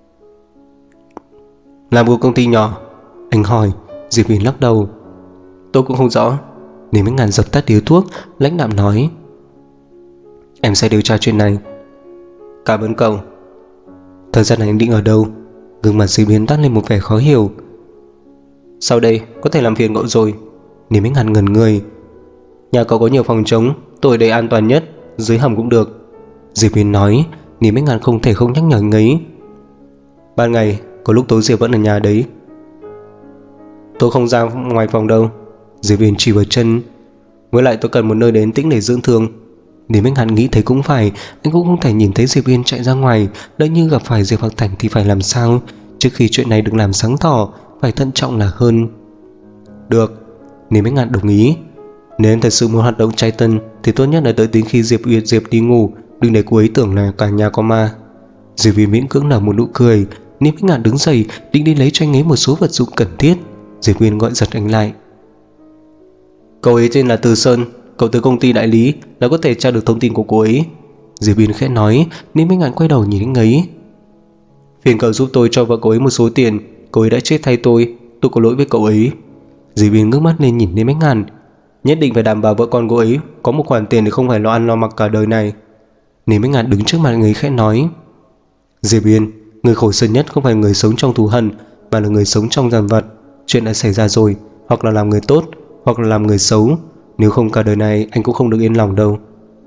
Là một công ty nhỏ? Anh hỏi. Diệp Uyên lắc đầu. Tôi cũng không rõ. Nên Bách Ngạn dập tắt điếu thuốc, lãnh đạm nói. Em sẽ điều tra chuyện này. Cảm ơn cậu. Thời gian này anh định ở đâu? Gương mặt Diệp Uyên tắt lên một vẻ khó hiểu. Sau đây có thể làm phiền cậu rồi. Nên Bách Ngạn ngẩn người. Nhà cậu có nhiều phòng trống, tôi ở đây an toàn nhất, dưới hầm cũng được. Diệp Uyên nói. Nên Bách Ngạn không thể không nhắc nhở anh ấy. Ban ngày có lúc tối Diệp vẫn ở nhà đấy. Tôi không ra ngoài phòng đâu. Diệp Uyên chỉ vào chân. Với lại tôi cần một nơi đến tĩnh để dưỡng thương. Nên Bách Ngạn nghĩ thấy cũng phải. Anh cũng không thể nhìn thấy Diệp Uyên chạy ra ngoài. Lỡ như gặp phải Diệp Văn Thành thì phải làm sao? Trước khi chuyện này được làm sáng tỏ, phải thận trọng là hơn. Được. Nên Bách Ngạn đồng ý. Nếu em thật sự muốn hoạt động trai tân thì tốt nhất là đợi đến khi Diệp đi ngủ, đừng để cô ấy tưởng là cả nhà có ma. Diệp Uyên miễn cưỡng nở một nụ cười. Nên Bách Ngạn đứng dậy định đi lấy cho anh ấy một số vật dụng cần thiết. Diệp Uyên gọi giật anh lại. Cậu ấy tên là Từ Sơn, cậu tới công ty đại lý là có thể tra được thông tin của cô ấy. Diệp Uyên khẽ nói. Nên Bách Ngạn quay đầu nhìn anh ấy. Phiền cậu giúp tôi cho vợ cậu ấy một số tiền. Cậu ấy đã chết thay tôi có lỗi với cậu ấy. Diệp Uyên ngước mắt lên nhìn Bách Ngạn. Nhất định phải đảm bảo vợ con cô ấy có một khoản tiền để không phải lo ăn lo mặc cả đời này. Nên Bách Ngạn đứng trước mặt anh ấy khẽ nói. Diệp Uyên, người khổ sở nhất không phải người sống trong thù hận, mà là người sống trong dằn vặt. Chuyện đã xảy ra rồi, hoặc là làm người tốt, hoặc là làm người xấu. Nếu không cả đời này anh cũng không được yên lòng đâu.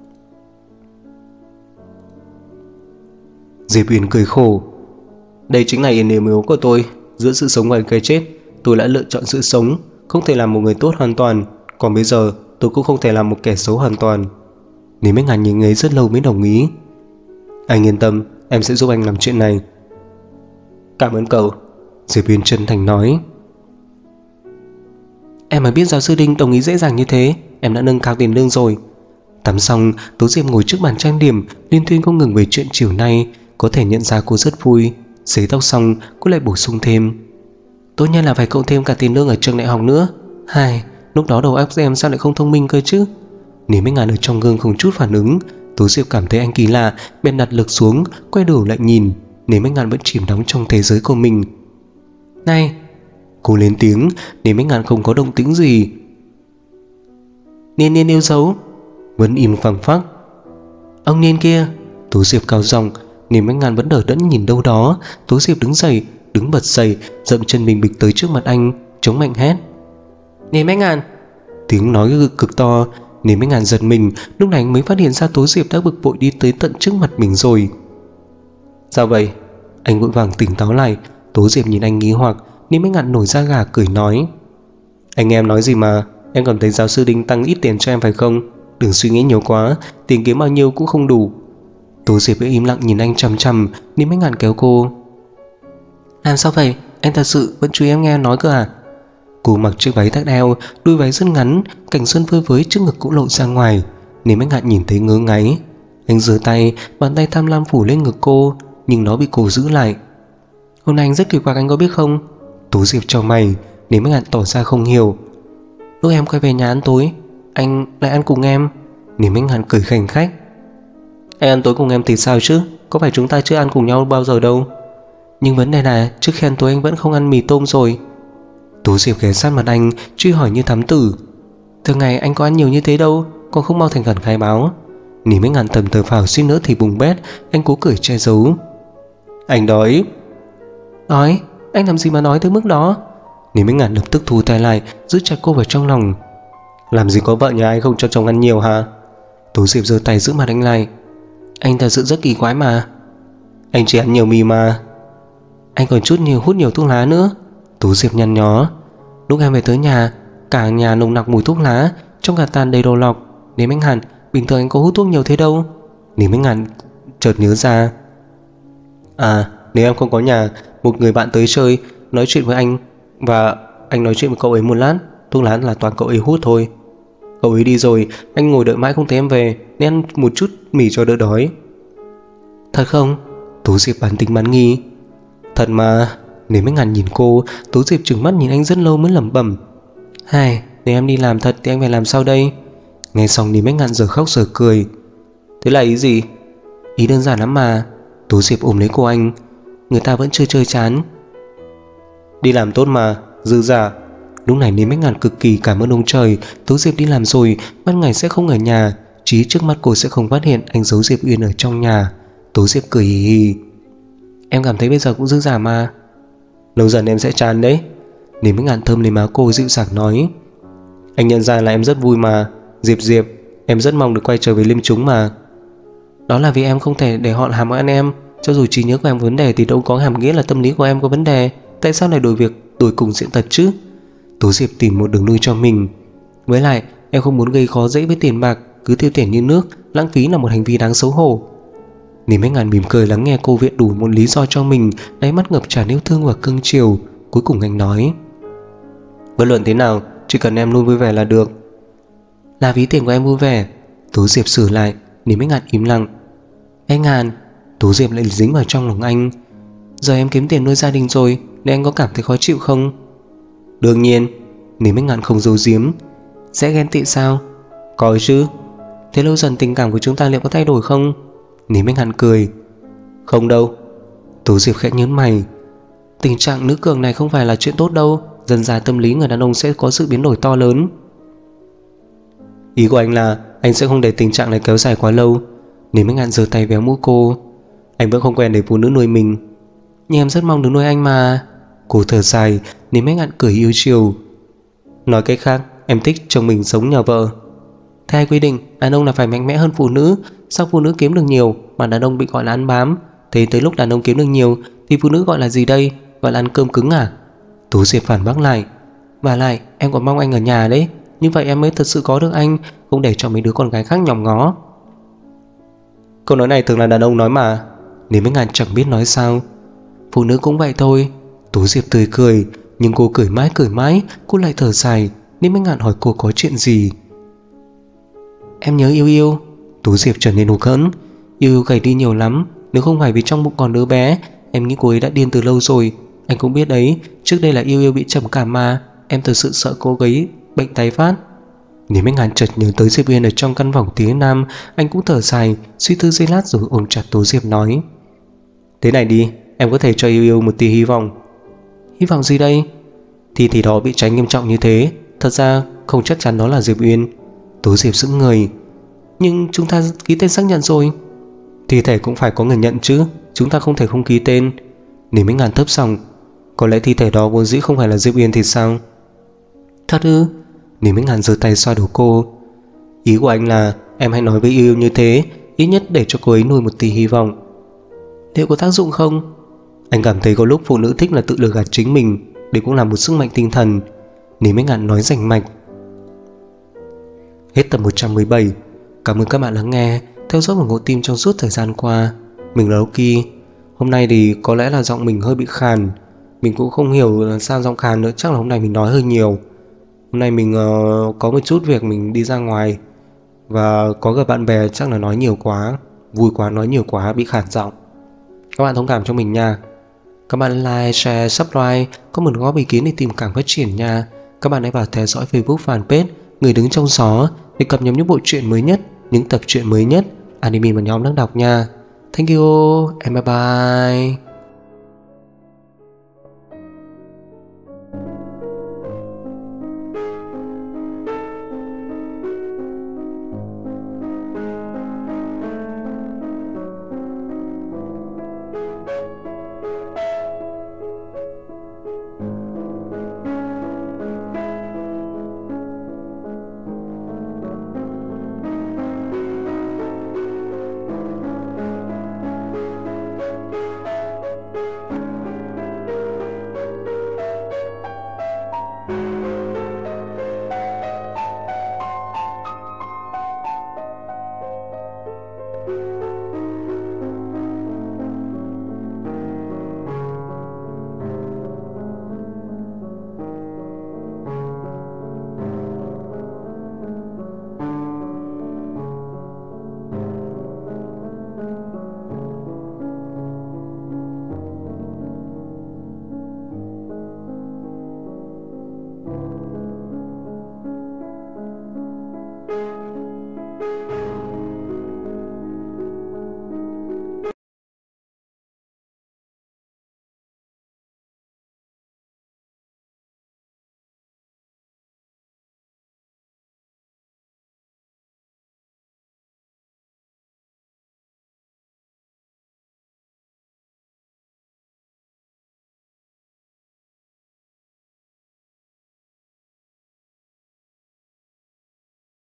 Diệp Uyên cười khổ. Đây chính là điểm yếu của tôi. Giữa sự sống và cái chết, tôi đã lựa chọn sự sống. Không thể làm một người tốt hoàn toàn. Còn bây giờ tôi cũng không thể làm một kẻ xấu hoàn toàn. Nên Bách Ngạn nhìn ấy rất lâu mới đồng ý. Anh yên tâm, em sẽ giúp anh làm chuyện này. Cảm ơn cậu. Diệp Uyên chân thành nói. Em mới biết giáo sư Đinh đồng ý dễ dàng như thế. Em đã nâng cao tiền lương rồi. Tắm xong, Tố Diệp ngồi trước bàn trang điểm, liên tuyên không ngừng về chuyện chiều nay. Có thể nhận ra cô rất vui. Sấy tóc xong, cô lại bổ sung thêm. Tốt nhất là phải cộng thêm cả tiền lương ở trường đại học nữa. Hai, lúc đó đầu óc em sao lại không thông minh cơ chứ? Nếu Bách Ngạn ở trong gương không chút phản ứng, Tố Diệp cảm thấy anh kỳ lạ, bèn đặt lực xuống, quay đầu lại nhìn. Nếu Bách Ngạn vẫn chìm đắm trong thế giới của mình. Này! Cô lên tiếng. Nếu Bách Ngạn không có động tĩnh gì. Niên yêu dấu. Vẫn im phăng phắc. Ông Niên kia. Tố Diệp cao giọng. Nếu Bách Ngạn vẫn đờ đẫn nhìn đâu đó. Tố Diệp đứng dậy, đứng bật dậy, dậm chân mình bịch tới trước mặt anh, chống mạnh hét. Niên Bách Ngạn. Tiếng nói cực to. Nếu Bách Ngạn giật mình, lúc này anh mới phát hiện ra Tố Diệp đã bực bội đi tới tận trước mặt mình rồi. Sao vậy? Anh vội vàng tỉnh táo lại. Tố Diệp nhìn anh nghi hoặc. Nên Bách Ngạn nổi da gà cười nói. Anh em nói gì mà? Em cảm thấy giáo sư Đinh tăng ít tiền cho em phải không? Đừng suy nghĩ nhiều quá, tiền kiếm bao nhiêu cũng không đủ. Tố Diệp im lặng nhìn anh chằm chằm. Nên Bách Ngạn kéo cô. Làm sao vậy? Anh thật sự vẫn chú ý em nghe nói cơ à? Cô mặc chiếc váy tắc eo, đuôi váy rất ngắn, cảnh xuân phơi phới trước ngực cũng lộ ra ngoài. Nên Bách Ngạn nhìn thấy ngứa ngáy. Anh giơ tay, bàn tay tham lam phủ lên ngực cô, nhưng nó bị cô giữ lại. Hôm nay anh rất kỳ quặc, anh có biết không? Tố Diệp chau mày. Nên Bách Ngạn tỏ ra không hiểu. Lúc em quay về nhà ăn tối, anh lại ăn cùng em. Lý Minh Ngạn cười khanh khách. Anh ăn tối cùng em thì sao chứ, có phải chúng ta chưa ăn cùng nhau bao giờ đâu. Nhưng vấn đề là trước khi ăn tối anh vẫn không ăn mì tôm rồi. Tú Diệp ghé sát mặt anh, truy hỏi như thám tử. Thường ngày anh có ăn nhiều như thế đâu, còn không mau thành khẩn khai báo. Lý Minh Ngạn thầm thở phào suýt nữa thì bùng bét. Anh cố cười che giấu. Anh đói. Đói? Anh làm gì mà nói tới mức đó? Lý Minh Ngạn lập tức thu tay lại, giữ chặt cô vào trong lòng. Làm gì có vợ nhà anh không cho chồng ăn nhiều hả? Tú Diệp giơ tay giữ mặt anh lại. Anh thật sự rất kỳ quái mà. Anh chỉ ăn nhiều mì mà. Anh còn hút nhiều thuốc lá nữa. Tú Diệp nhăn nhó. Lúc em về tới nhà, cả nhà nồng nặc mùi thuốc lá, trong cả tàn đầy đồ lọc. Lý Minh Ngạn, bình thường anh có hút thuốc nhiều thế đâu. Lý Minh Ngạn chợt nhớ ra. À, nếu em không có nhà, một người bạn tới chơi, nói chuyện với anh, và anh nói chuyện với cậu ấy một lát, thuốc lá là toàn cậu ấy hút thôi. Cậu ấy đi rồi, anh ngồi đợi mãi không thấy em về, nên ăn một chút mì cho đỡ đói. Thật không? Tú Diệp bán tính bán nghi. Thật mà. Lý Minh Ngạn nhìn cô. Tú Diệp trừng mắt nhìn anh rất lâu mới lẩm bẩm. Hai, nếu em đi làm thật thì anh phải làm sao đây? Nghe xong Lý Minh Ngạn giờ khóc giờ cười. Thế là ý gì? Ý đơn giản lắm mà. Tú Diệp ôm lấy cô anh. Người ta vẫn chưa chơi chán. Đi làm tốt mà, dư giả. Lúc này Lý Minh Ngạn cực kỳ cảm ơn ông trời. Tú Diệp đi làm rồi, ban ngày sẽ không ở nhà, chí trước mắt cô sẽ không phát hiện anh giấu Diệp Uyên ở trong nhà. Tú Diệp cười hì hì. Em cảm thấy bây giờ cũng dư giả mà. Lâu dần em sẽ chán đấy. Lý Minh Ngạn thơm lấy má cô dịu dàng nói. Anh nhận ra là em rất vui mà. Diệp, em rất mong được quay trở về Liêm Chúng mà. Đó là vì em không thể để họ hàm oan em. Cho dù trí nhớ của em có vấn đề thì đâu có hàm nghĩa là tâm lý của em có vấn đề. Tại sao lại đổi cùng diện tật chứ? Tú Diệp tìm một đường lui cho mình. Với lại em không muốn gây khó dễ với tiền bạc. Cứ tiêu tiền như nước, lãng phí là một hành vi đáng xấu hổ. Lý Minh Ngạn mỉm cười lắng nghe cô viện đủ một lý do cho mình, đáy mắt ngập tràn yêu thương và cưng chiều. Cuối cùng anh nói. Bất luận thế nào, chỉ cần em luôn vui vẻ là được. Là ví tiền của em vui vẻ. Tú Diệp sửa lại. Lý Minh Ngạn im lặng. Anh Ngạn. Tú Diệp lại dính vào trong lòng anh. Giờ em kiếm tiền nuôi gia đình rồi, nên anh có cảm thấy khó chịu không? Đương nhiên. Lý Minh Ngạn không giấu giếm. Sẽ ghen tị sao? Có chứ. Thế lâu dần tình cảm của chúng ta liệu có thay đổi không? Lý Minh Ngạn cười. Không đâu. Tú Diệp khẽ nhớn mày. Tình trạng nữ cường này không phải là chuyện tốt đâu. Dần dà tâm lý người đàn ông sẽ có sự biến đổi to lớn. Ý của anh là anh sẽ không để tình trạng này kéo dài quá lâu. Lý Minh Ngạn giơ tay véo mũi cô. Anh vẫn không quen để phụ nữ nuôi mình. Nhưng em rất mong được nuôi anh mà. Cô thở dài. Lý Minh Ngạn cười yêu chiều. Nói cách khác, em thích chồng mình sống nhờ vợ. Theo ai quy định, đàn ông là phải mạnh mẽ hơn phụ nữ. Sao phụ nữ kiếm được nhiều mà đàn ông bị gọi là ăn bám? Thế tới lúc đàn ông kiếm được nhiều thì phụ nữ gọi là gì đây? Gọi là ăn cơm cứng à? Tú Diệp phản bác lại. Và lại em còn mong anh ở nhà đấy. Như vậy em mới thật sự có được anh, không để cho mấy đứa con gái khác nhòm ngó. Câu nói này thường là đàn ông nói mà. Lý Minh Ngạn chẳng biết nói sao. Phụ nữ cũng vậy thôi. Tú Diệp tươi cười. Nhưng cô cười mãi cô lại thở dài. Lý Minh Ngạn hỏi cô có chuyện gì. Em nhớ Yêu Yêu. Tú Diệp trở nên hụt hẫng. Yêu Yêu gầy đi nhiều lắm. Nếu không phải vì trong bụng còn đứa bé, em nghĩ cô ấy đã điên từ lâu rồi. Anh cũng biết đấy, trước đây là Yêu Yêu bị trầm cảm mà. Em thật sự sợ cô ấy bệnh tái phát. Lý Minh Ngạn chợt nhớ tới Diệp Uyên ở trong căn phòng phía nam. Anh cũng thở dài, suy tư giây lát rồi ôm chặt Tú Diệp nói. Thế này đi, em có thể cho Yêu Yêu một tia hy vọng. Hy vọng gì đây? Thì đó bị cháy nghiêm trọng như thế, thật ra không chắc chắn đó là Diệp Uyên. Tú Diệp sững người. Nhưng chúng ta ký tên xác nhận rồi. Thi thể cũng phải có người nhận chứ, chúng ta không thể không ký tên. Lý Minh Ngạn thấp giọng. Có lẽ thi thể đó vốn dĩ không phải là Diệp Uyên thì sao? Thật ư? Lý Minh Ngạn giơ tay xoa đầu cô. Ý của anh là em hãy nói với Yêu Yêu như thế, ít nhất để cho cô ấy nuôi một tia hy vọng. Liệu có tác dụng không? Anh cảm thấy có lúc phụ nữ thích là tự lừa gạt chính mình. Đây cũng là một sức mạnh tinh thần. Lý Minh Ngạn nói rành mạch. Hết tập 117. Cảm ơn các bạn lắng nghe, theo dõi và ủng hộ team trong suốt thời gian qua. Mình là Loki. Hôm nay thì có lẽ là giọng mình hơi bị khàn. Mình cũng không hiểu là sao giọng khàn nữa. Chắc là hôm nay mình nói hơi nhiều. Hôm nay mình có một chút việc mình đi ra ngoài, và có gặp bạn bè chắc là nói nhiều quá, vui quá nói nhiều quá bị khản giọng. Các bạn thông cảm cho mình nha. Các bạn like, share, subscribe, có một góp ý kiến để tìm cảm phát triển nha. Các bạn hãy vào theo dõi Facebook fanpage Người đứng trong gió để cập nhật những bộ truyện mới nhất, những tập truyện mới nhất anime mà nhóm đang đọc nha. Thank you and bye bye.